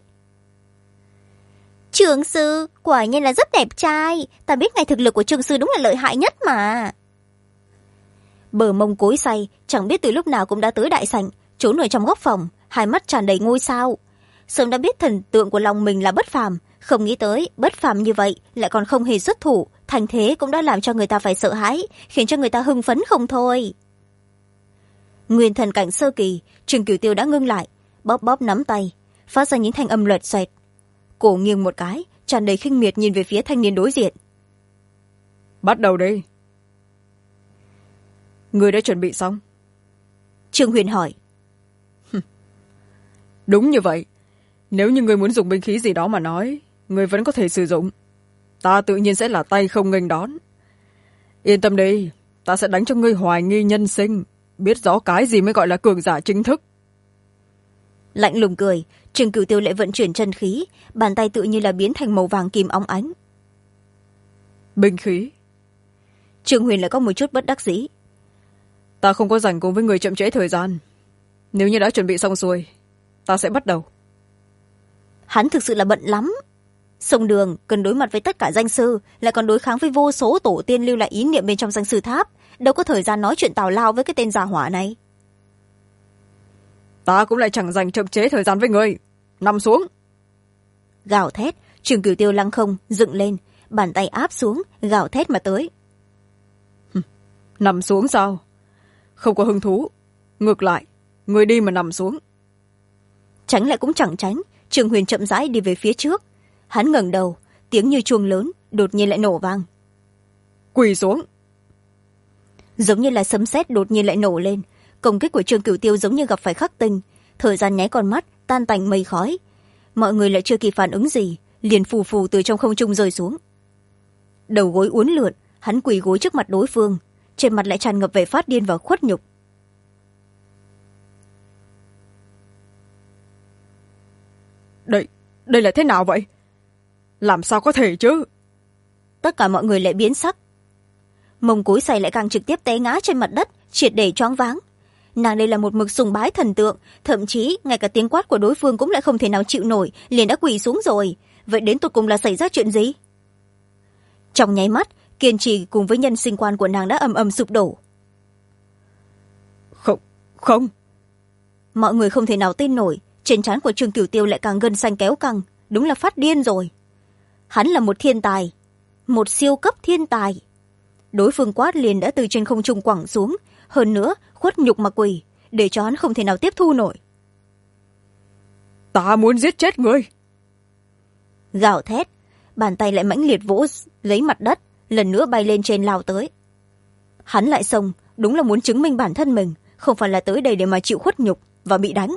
Trương sư, quả nhiên là rất đẹp trai, ta biết ngay thực lực của Trương sư đúng là lợi hại nhất mà. Bờ mông cối say, chẳng biết từ lúc nào cũng đã tới đại sảnh, trốn ở trong góc phòng, hai mắt tràn đầy ngôi sao. Sớm đã biết thần tượng của lòng mình là bất phàm, không nghĩ tới bất phàm như vậy lại còn không hề xuất thủ, thành thế cũng đã làm cho người ta phải sợ hãi, khiến cho người ta hưng phấn không thôi. Nguyên thần cảnh sơ kỳ, Trương Cửu Tiêu đã ngưng lại, bóp bóp nắm tay, phát ra những thanh âm loẹt xoẹt. Cổ nghiêng một cái, tràn đầy khinh miệt nhìn về phía thanh niên đối diện. Bắt đầu đi. Người đã chuẩn bị xong? Trương Huyền hỏi. Đúng như vậy. Nếu như người muốn dùng binh khí gì đó mà nói, người vẫn có thể sử dụng. Ta tự nhiên sẽ là tay không nghênh đón. Yên tâm đi, ta sẽ đánh cho ngươi hoài nghi nhân sinh, biết rõ cái gì mới gọi là cường giả chính thức. Lạnh lùng cười, Trương Cửu Tiêu lại vận chuyển chân khí, bàn tay tự như là biến thành màu vàng kim óng ánh. Binh khí. Trương Huyền lại có một chút bất đắc dĩ. Ta không có rảnh cùng với người chậm trễ thời gian. Nếu như đã chuẩn bị xong xuôi, ta sẽ bắt đầu. Hắn thực sự là bận lắm. Sông đường cần đối mặt với tất cả danh sư, lại còn đối kháng với vô số tổ tiên lưu lại ý niệm bên trong danh sư tháp, đâu có thời gian nói chuyện tào lao với cái tên già hỏa này. Ta cũng lại chẳng dành chậm chế thời gian với người. Nằm xuống. Gào thét, Trương Cửu Tiêu lăng không dựng lên, bàn tay áp xuống, gào thét mà tới. Nằm xuống sao? Không có hứng thú. Ngược lại, người đi mà nằm xuống. Tránh lại cũng chẳng tránh, Trương Huyền chậm rãi đi về phía trước. Hắn ngẩng đầu, tiếng như chuông lớn đột nhiên lại nổ vang. Quỳ xuống. Giống như là sấm sét đột nhiên lại nổ lên, công kích của Trương Cửu Tiêu giống như gặp phải khắc tinh, thời gian nháy con mắt tan tành mây khói. Mọi người lại chưa kịp phản ứng gì, liền phù phù từ trong không trung rơi xuống. Đầu gối uốn lượn, hắn quỳ gối trước mặt đối phương, trên mặt lại tràn ngập vẻ phát điên và khuất nhục. Đây là thế nào vậy? Làm sao có thể chứ? Tất cả mọi người lại biến sắc. Mông cối xay lại càng trực tiếp té ngã trên mặt đất, triệt để choáng váng. Nàng đây là một mực sùng bái thần tượng, thậm chí ngay cả tiếng quát của đối phương cũng lại không thể nào chịu nổi, liền đã quỳ xuống rồi. Vậy đến tột cùng là xảy ra chuyện gì? Trong nháy mắt, kiên trì cùng với nhân sinh quan của nàng đã ầm ầm sụp đổ. Không. Mọi người không thể nào tin nổi, trên trán của Trương Cửu Tiêu lại càng gân xanh kéo căng, đúng là phát điên rồi. Hắn là một thiên tài, một siêu cấp thiên tài. Đối phương quát liền đã từ trên không trung quẳng xuống, hơn nữa khuất nhục mà quỳ, để cho hắn không thể nào tiếp thu nổi. Ta muốn giết chết ngươi. Gào thét, bàn tay lại mãnh liệt vỗ lấy mặt đất, lần nữa bay lên trên lao tới. Hắn lại xông, đúng là muốn chứng minh bản thân mình, không phải là tới đây để mà chịu khuất nhục và bị đánh.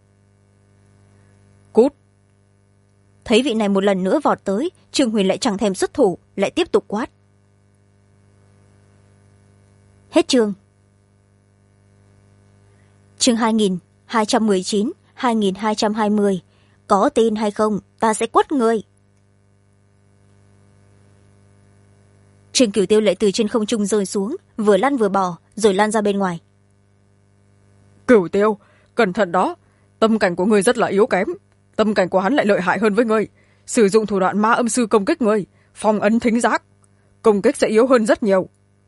Cút. Thấy vị này một lần nữa vọt tới, Trương Huyền lại chẳng thèm xuất thủ, lại tiếp tục quát. Hết chương. Chương 2219, 2220. Có tin hay không, ta sẽ quất ngươi. Trương Cửu Tiêu lại từ trên không trung rơi xuống, vừa lăn vừa bò, rồi lan ra bên ngoài. Cửu Tiêu, cẩn thận đó. Tâm cảnh của ngươi rất là yếu kém. Tâm cảnh của hắn lại lợi hại hơn với ngươi. Sử dụng thủ đoạn ma âm sư công kích ngươi. phong ấn thính giác, công kích sẽ yếu hơn rất nhiều.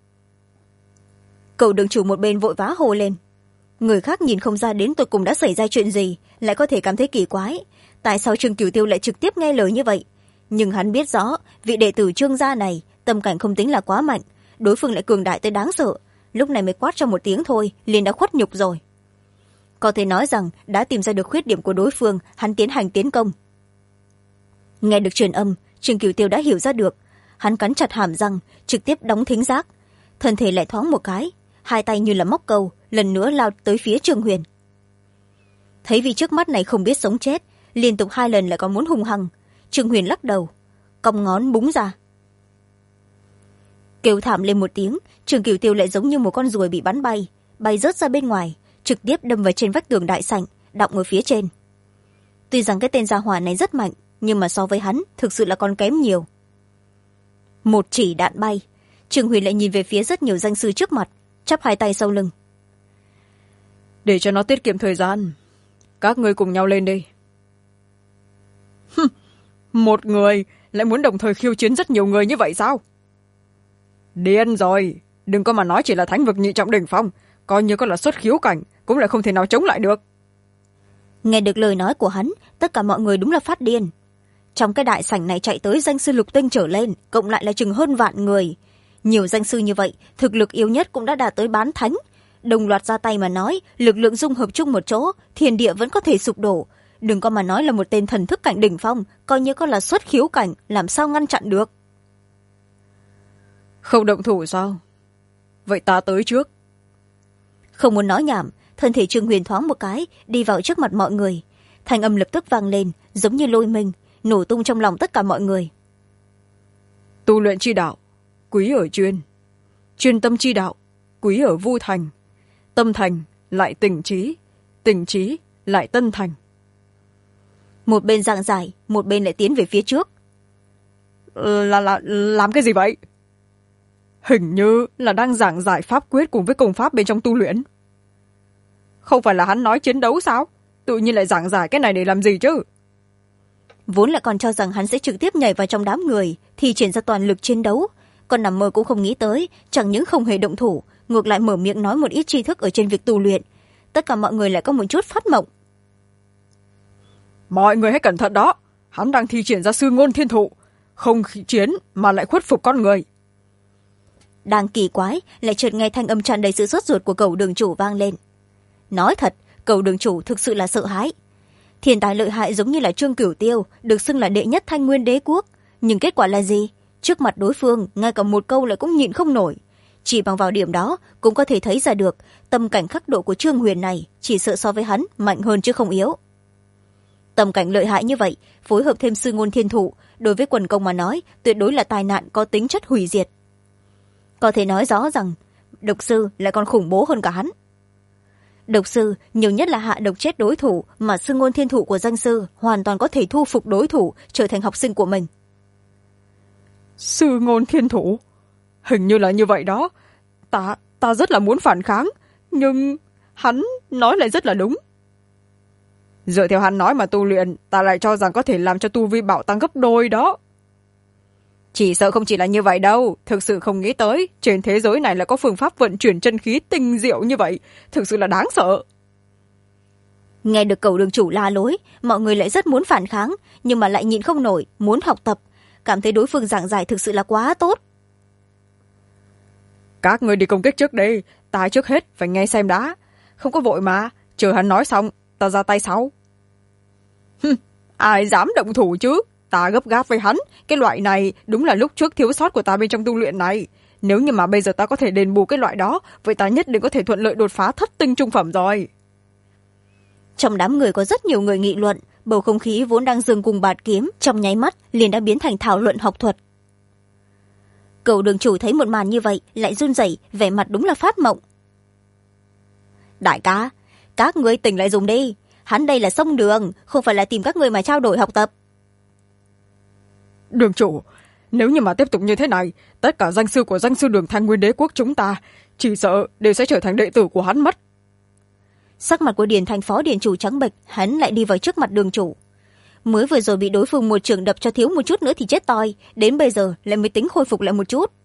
Cậu đường chủ một bên vội vã hồ lên. Người khác nhìn không ra đến tột cùng đã xảy ra chuyện gì, lại có thể cảm thấy kỳ quái. Tại sao Trương Cửu Tiêu lại trực tiếp nghe lời như vậy? Nhưng hắn biết rõ, vị đệ tử Trương gia này, tâm cảnh không tính là quá mạnh, đối phương lại cường đại tới đáng sợ. Lúc này mới quát cho một tiếng thôi, liền đã khuất nhục rồi. Có thể nói rằng, đã tìm ra được khuyết điểm của đối phương, hắn tiến hành tiến công. Nghe được truyền âm, Trương Cửu Tiêu đã hiểu ra được. Hắn cắn chặt hàm răng, trực tiếp đóng thính giác. Thân thể lại thoáng một cái, hai tay như là móc câu, lần nữa lao tới phía Trương Huyền. Thấy vị trước mắt này không biết sống chết, liên tục 2 lần lại còn muốn hung hăng. Trương Huyền lắc đầu, cong ngón búng ra. Kêu thảm lên một tiếng, Trương Cửu Tiêu lại giống như một con ruồi bị bắn bay, bay rớt ra bên ngoài, trực tiếp đâm vào trên vách tường đại sảnh, đọng ở phía trên. Tuy rằng cái tên gia hỏa này rất mạnh, nhưng mà so với hắn thực sự là còn kém nhiều. Một chỉ đạn bay, Trương Huyền lại nhìn về phía rất nhiều danh sư trước mặt, chắp 2 tay sau lưng. Để cho nó tiết kiệm thời gian, các ngươi cùng nhau lên đi. Một người lại muốn đồng thời khiêu chiến rất nhiều người như vậy sao? Điên rồi, đừng có mà nói chỉ là thánh vực nhị trọng đỉnh phong, coi như có là xuất khiếu cảnh cũng là không thể nào chống lại được. Nghe được lời nói của hắn, tất cả mọi người đúng là phát điên. Trong cái đại sảnh này chạy tới danh sư lục tinh trở lên, cộng lại là chừng hơn vạn người. Nhiều danh sư như vậy, thực lực yếu nhất cũng đã đạt tới bán thánh. Đồng loạt ra tay mà nói, lực lượng dung hợp chung một chỗ, thiên địa vẫn có thể sụp đổ. Đừng có mà nói là một tên thần thức cảnh đỉnh phong, coi như có là xuất khiếu cảnh, làm sao ngăn chặn được. Không động thủ sao? Vậy ta tới trước. Không muốn nói nhảm, thân thể Trương Huyền thoáng một cái, đi vào trước mặt mọi người. Thanh âm lập tức vang lên, giống như lôi minh, nổ tung trong lòng tất cả mọi người. Tu luyện chi đạo, quý ở chuyên. Chuyên tâm chi đạo, quý ở vu thành. Tâm thành lại tình trí lại tân thành. Một bên giảng giải, một bên lại tiến về phía trước. Làm cái gì vậy? Hình như là đang giảng giải pháp quyết cùng với công pháp bên trong tu luyện. Không phải là hắn nói chiến đấu sao? Tự nhiên lại giảng giải cái này để làm gì chứ? Vốn lại còn cho rằng hắn sẽ trực tiếp nhảy vào trong đám người, thì triển ra toàn lực chiến đấu. Còn nằm mơ cũng không nghĩ tới, chẳng những không hề động thủ, ngược lại mở miệng nói một ít tri thức ở trên việc tu luyện. Tất cả mọi người lại có một chút phát mộng. Mọi người hãy cẩn thận đó, hắn đang thi triển ra sư ngôn thiên thụ, không chiến mà lại khuất phục con người. Đang kỳ quái, lại chợt nghe thanh âm tràn đầy sự sốt ruột của Cẩu đường chủ vang lên. Nói thật, Cẩu đường chủ thực sự là sợ hãi. Thiên tài lợi hại giống như là Trương Cửu Tiêu, được xưng là đệ nhất Thanh Nguyên Đế quốc, nhưng kết quả là gì? Trước mặt đối phương, ngay cả một câu lại cũng nhịn không nổi. Chỉ bằng vào điểm đó, cũng có thể thấy ra được tâm cảnh khắc độ của Trương Huyền này chỉ sợ so với hắn mạnh hơn chứ không yếu. Tâm cảnh lợi hại như vậy, phối hợp thêm sư ngôn thiên thụ, đối với quần công mà nói, tuyệt đối là tai nạn có tính chất hủy diệt. Có thể nói rõ rằng, độc sư lại còn khủng bố hơn cả hắn. Độc sư nhiều nhất là hạ độc chết đối thủ, mà sư ngôn thiên thụ của danh sư hoàn toàn có thể thu phục đối thủ, trở thành học sinh của mình. Sư ngôn thiên thụ? Hình như là như vậy đó. Ta rất là muốn phản kháng, nhưng hắn nói lại rất là đúng. Dựa theo hắn nói mà tu luyện, ta lại cho rằng có thể làm cho tu vi bảo tăng gấp đôi đó. Chỉ sợ không chỉ là như vậy đâu, thực sự không nghĩ tới, trên thế giới này là có phương pháp vận chuyển chân khí tinh diệu như vậy, thực sự là đáng sợ. Nghe được Cẩu đường chủ la lối, mọi người lại rất muốn phản kháng, nhưng mà lại nhịn không nổi, muốn học tập, cảm thấy đối phương giảng giải thực sự là quá tốt. Các người đi công kích trước đi, ta trước hết phải nghe xem đã. Không có vội mà, chờ hắn nói xong, ta ra tay sau. Ai dám động thủ chứ? Ta gấp gáp với hắn, cái loại này đúng là lúc trước thiếu sót của ta bên trong tu luyện này. Nếu như mà bây giờ ta có thể đền bù cái loại đó, vậy ta nhất định có thể thuận lợi đột phá thất tinh trung phẩm rồi. Trong đám người có rất nhiều người nghị luận, bầu không khí vốn đang dừng cùng bạt kiếm, trong nháy mắt liền đã biến thành thảo luận học thuật. Cẩu đường chủ thấy một màn như vậy, lại run rẩy, vẻ mặt đúng là phát mộng. Đại ca, các ngươi tỉnh lại dùng đi, hắn đây là sông đường, không phải là tìm các ngươi mà trao đổi học tập. Đường chủ, nếu như mà tiếp tục như thế này, tất cả danh sư của danh sư đường Thanh Nguyên Đế quốc chúng ta chỉ sợ đều sẽ trở thành đệ tử của hắn mất. Sắc mặt của Điền Thành phó điền chủ trắng bệch, hắn lại đi vào trước mặt đường chủ. mới vừa rồi bị đối phương một trường đập cho thiếu một chút nữa thì chết toi, đến bây giờ lại mới tính khôi phục lại một chút.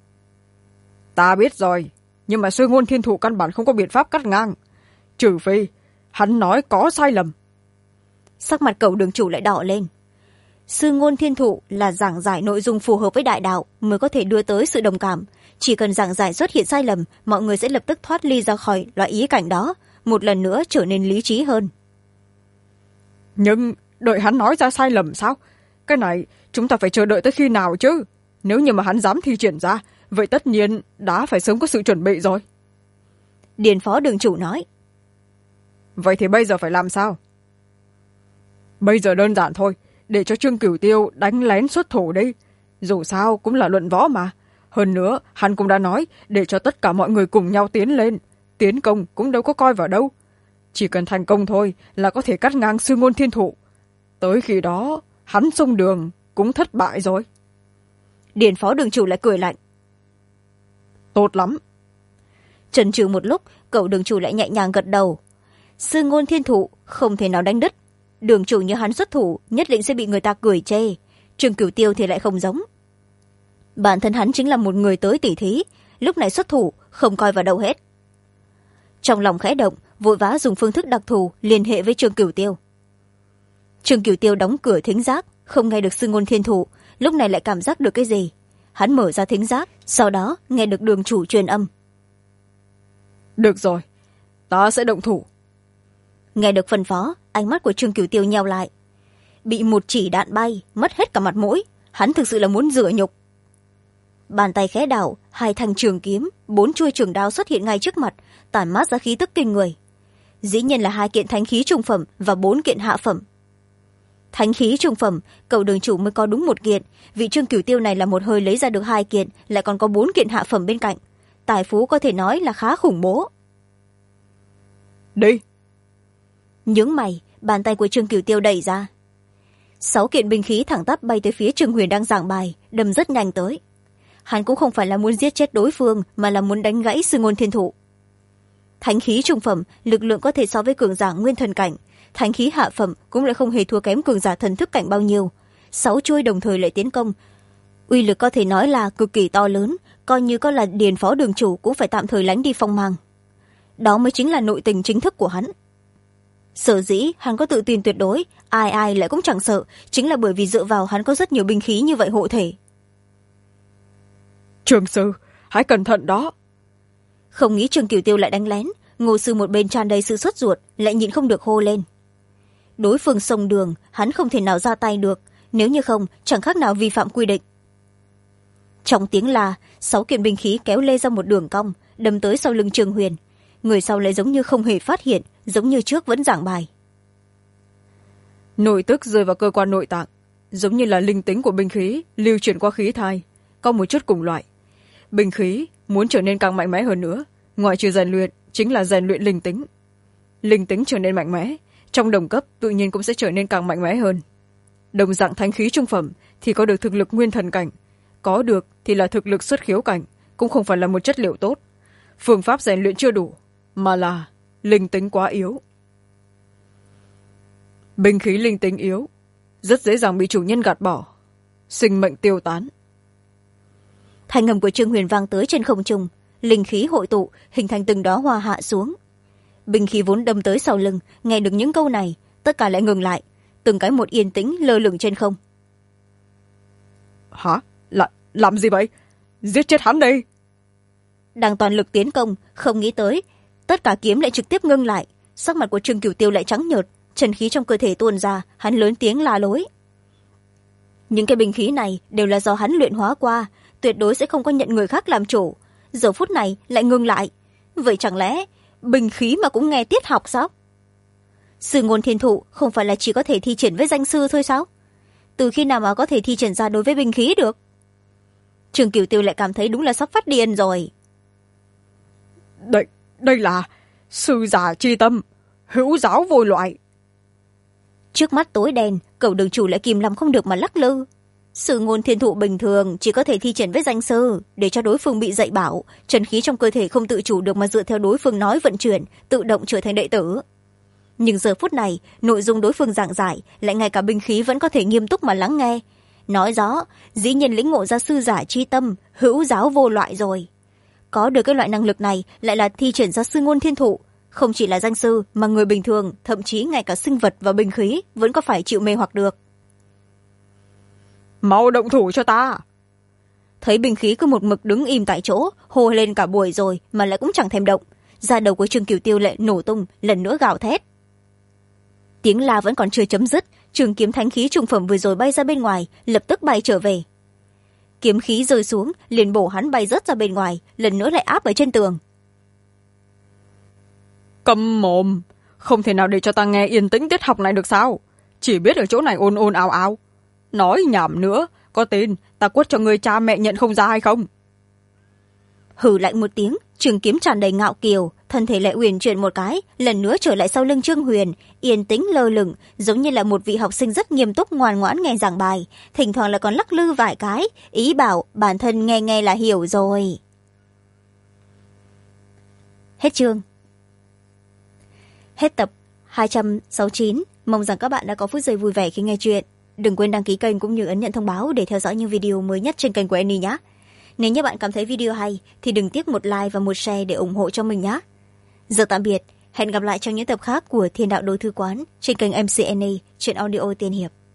Ta biết rồi, nhưng mà sư ngôn thiên thụ căn bản không có biện pháp cắt ngang, trừ phi hắn nói có sai lầm. Sắc mặt Cẩu đường chủ lại đỏ lên. Sư ngôn thiên thụ là giảng giải nội dung phù hợp với đại đạo mới có thể đưa tới sự đồng cảm. Chỉ cần giảng giải xuất hiện sai lầm, mọi người sẽ lập tức thoát ly ra khỏi loại ý cảnh đó, một lần nữa trở nên lý trí hơn. Nhưng đợi hắn nói ra sai lầm sao? Cái này chúng ta phải chờ đợi tới khi nào chứ? Nếu như mà hắn dám thi triển ra, vậy tất nhiên đã phải sớm có sự chuẩn bị rồi. Điền phó đường chủ nói. Vậy thì bây giờ phải làm sao? Bây giờ đơn giản thôi, để cho Trương Cửu Tiêu đánh lén xuất thủ đi. Dù sao cũng là luận võ mà. Hơn nữa, hắn cũng đã nói để cho tất cả mọi người cùng nhau tiến lên. Tiến công cũng đâu có coi vào đâu. Chỉ cần thành công thôi là có thể cắt ngang sư ngôn thiên thụ. Tới khi đó, hắn xông đường cũng thất bại rồi. Điền phó đường chủ lại cười lạnh. Tốt lắm. Chần chừ một lúc, Cẩu đường chủ lại nhẹ nhàng gật đầu. Sư ngôn thiên thụ không thể nào đánh đứt. Đường chủ như hắn xuất thủ nhất định sẽ bị người ta cười chê. Trương Cửu Tiêu thì lại không giống. Bản thân hắn chính là một người tới tỉ thí, lúc này xuất thủ không coi vào đâu hết. Trong lòng khẽ động, vội vã dùng phương thức đặc thù liên hệ với Trương Cửu Tiêu. Trương Cửu Tiêu đóng cửa thính giác, không nghe được sư ngôn thiên thụ, lúc này lại cảm giác được cái gì. Hắn mở ra thính giác, sau đó nghe được đường chủ truyền âm. Được rồi, ta sẽ động thủ. Nghe được phân phó, ánh mắt của Trương Cửu Tiêu nheo lại. Bị một chỉ đạn bay, mất hết cả mặt mũi, hắn thực sự là muốn rửa nhục. Bàn tay khẽ đảo, 2 thanh trường kiếm, 4 chuôi trường đao xuất hiện ngay trước mặt, tản mát ra khí tức kinh người. Dĩ nhiên là 2 kiện thánh khí trung phẩm và 4 kiện hạ phẩm. Thánh khí trung phẩm, Cẩu đường chủ mới có đúng 1 kiện, vị Trương Cửu Tiêu này là một hơi lấy ra được 2 kiện, lại còn có 4 kiện hạ phẩm bên cạnh. Tài phú có thể nói là khá khủng bố. Đi. Nhướng mày, bàn tay của Trương Cửu Tiêu đẩy ra. 6 kiện binh khí thẳng tắp bay tới phía Trương Huyền đang giảng bài, đâm rất nhanh tới. Hắn cũng không phải là muốn giết chết đối phương, mà là muốn đánh gãy sư ngôn thiên thụ. Thánh khí trung phẩm, lực lượng có thể so với cường giả nguyên thần cảnh. Thánh khí hạ phẩm cũng lại không hề thua kém cường giả thần thức cảnh bao nhiêu. 6 chuôi đồng thời lại tiến công. Uy lực có thể nói là cực kỳ to lớn, coi như có là Điền phó đường chủ cũng phải tạm thời lánh đi phong mang. Đó mới chính là nội tình chính thức của hắn. Sở dĩ hắn có tự tin tuyệt đối, ai ai lại cũng chẳng sợ, chính là bởi vì dựa vào hắn có rất nhiều binh khí như vậy hộ thể. Trường sư, hãy cẩn thận đó. Không nghĩ Trương Cửu Tiêu lại đánh lén, Ngô sư một bên tràn đầy sự sốt ruột, lại nhịn không được hô lên. Đối phương xông đường, hắn không thể nào ra tay được, nếu như không chẳng khác nào vi phạm quy định. Trong tiếng là 6 kiện binh khí kéo lê ra một đường cong, đâm tới sau lưng Trương Huyền. Người sau lại giống như không hề phát hiện, giống như trước vẫn giảng bài. Nội tức rơi vào cơ quan nội tạng, giống như là linh tính của binh khí lưu chuyển qua khí thai, có một chút cùng loại. Binh khí muốn trở nên càng mạnh mẽ hơn nữa, ngoại trừ rèn luyện chính là rèn luyện linh tính. Linh tính trở nên mạnh mẽ, trong đồng cấp tự nhiên cũng sẽ trở nên càng mạnh mẽ hơn. Đồng dạng thánh khí trung phẩm thì có được thực lực nguyên thần cảnh, có được thì là thực lực xuất khiếu cảnh, cũng không phải là một chất liệu tốt. Phương pháp rèn luyện chưa đủ, mà là linh tính quá yếu. Binh khí linh tính yếu, rất dễ dàng bị chủ nhân gạt bỏ, sinh mệnh tiêu tán. Thanh âm của Trương Huyền vang tới trên không trung, linh khí hội tụ hình thành từng đóa hoa hạ xuống. Binh khí vốn đâm tới sau lưng, nghe được những câu này, tất cả lại ngừng lại, từng cái một yên tĩnh lơ lửng trên không. Hả? Làm gì vậy? Giết chết hắn đi! Đang toàn lực tiến công, không nghĩ tới tất cả kiếm lại trực tiếp ngưng lại. Sắc mặt của Trương Cửu Tiêu lại trắng nhợt, chân khí trong cơ thể tuôn ra, hắn lớn tiếng la lối. Những cái binh khí này đều là do hắn luyện hóa qua, tuyệt đối sẽ không có nhận người khác làm chủ. Giờ phút này lại ngưng lại, vậy chẳng lẽ binh khí mà cũng nghe tiết học sao? Sư ngôn thiên thụ không phải là chỉ có thể thi triển với danh sư thôi sao? Từ khi nào mà có thể thi triển ra đối với binh khí được? Trương Cửu Tiêu lại cảm thấy đúng là sắp phát điên rồi. Đây là sư giả chi tâm, hữu giáo vô loại. Trước mắt tối đen, Cẩu đường chủ lại kìm lòng không được mà lắc lư. Sư ngôn thiên thụ bình thường chỉ có thể thi triển với danh sư, để cho đối phương bị dạy bảo, chân khí trong cơ thể không tự chủ được mà dựa theo đối phương nói vận chuyển, tự động trở thành đệ tử. nhưng giờ phút này nội dung đối phương giảng giải lại ngay cả binh khí vẫn có thể nghiêm túc mà lắng nghe, nói rõ dĩ nhiên lĩnh ngộ ra sư giả chi tâm, hữu giáo vô loại rồi. Có được cái loại năng lực này lại là thi triển ra sư ngôn thiên thụ, không chỉ là danh sư mà người bình thường, thậm chí ngay cả sinh vật và binh khí vẫn có phải chịu mê hoặc được. Mau động thủ cho ta. Thấy binh khí cứ một mực đứng im tại chỗ, hô lên cả buổi rồi mà lại cũng chẳng thèm động, da đầu của Trương Kiều Tiêu lại nổ tung, lần nữa gào thét. Tiếng la vẫn còn chưa chấm dứt, trường kiếm thánh khí trung phẩm vừa rồi bay ra bên ngoài, lập tức bay trở về. Kiếm khí rơi xuống, liền bổ hắn bay rớt ra bên ngoài, lần nữa lại áp ở trên tường. Câm mồm, không thể nào để cho ta nghe yên tĩnh tiết học này được sao? Chỉ biết ở chỗ này ồn ồn ào ào. Nói nhảm nữa, có tin ta quất cho người cha mẹ nhận không ra hay không? Hừ lạnh một tiếng, trường kiếm tràn đầy ngạo kiều, thân thể lại uyển chuyển một cái, lần nữa trở lại sau lưng Trương Huyền, yên tĩnh lơ lửng, giống như là một vị học sinh rất nghiêm túc ngoan ngoãn nghe giảng bài, thỉnh thoảng lại còn lắc lư vài cái, ý bảo bản thân nghe nghe là hiểu rồi. Hết chương. Hết tập 269. Mong rằng các bạn đã có phút giây vui vẻ khi nghe chuyện. Đừng quên đăng ký kênh cũng như ấn nhận thông báo để theo dõi những video mới nhất trên kênh của Annie nhé. Nếu như bạn cảm thấy video hay thì đừng tiếc một like và một share để ủng hộ cho mình nhé. Giờ tạm biệt, hẹn gặp lại trong những tập khác của Thiên Đạo Đồ Thư Quán trên kênh MC Annie, chuyện audio tiên hiệp.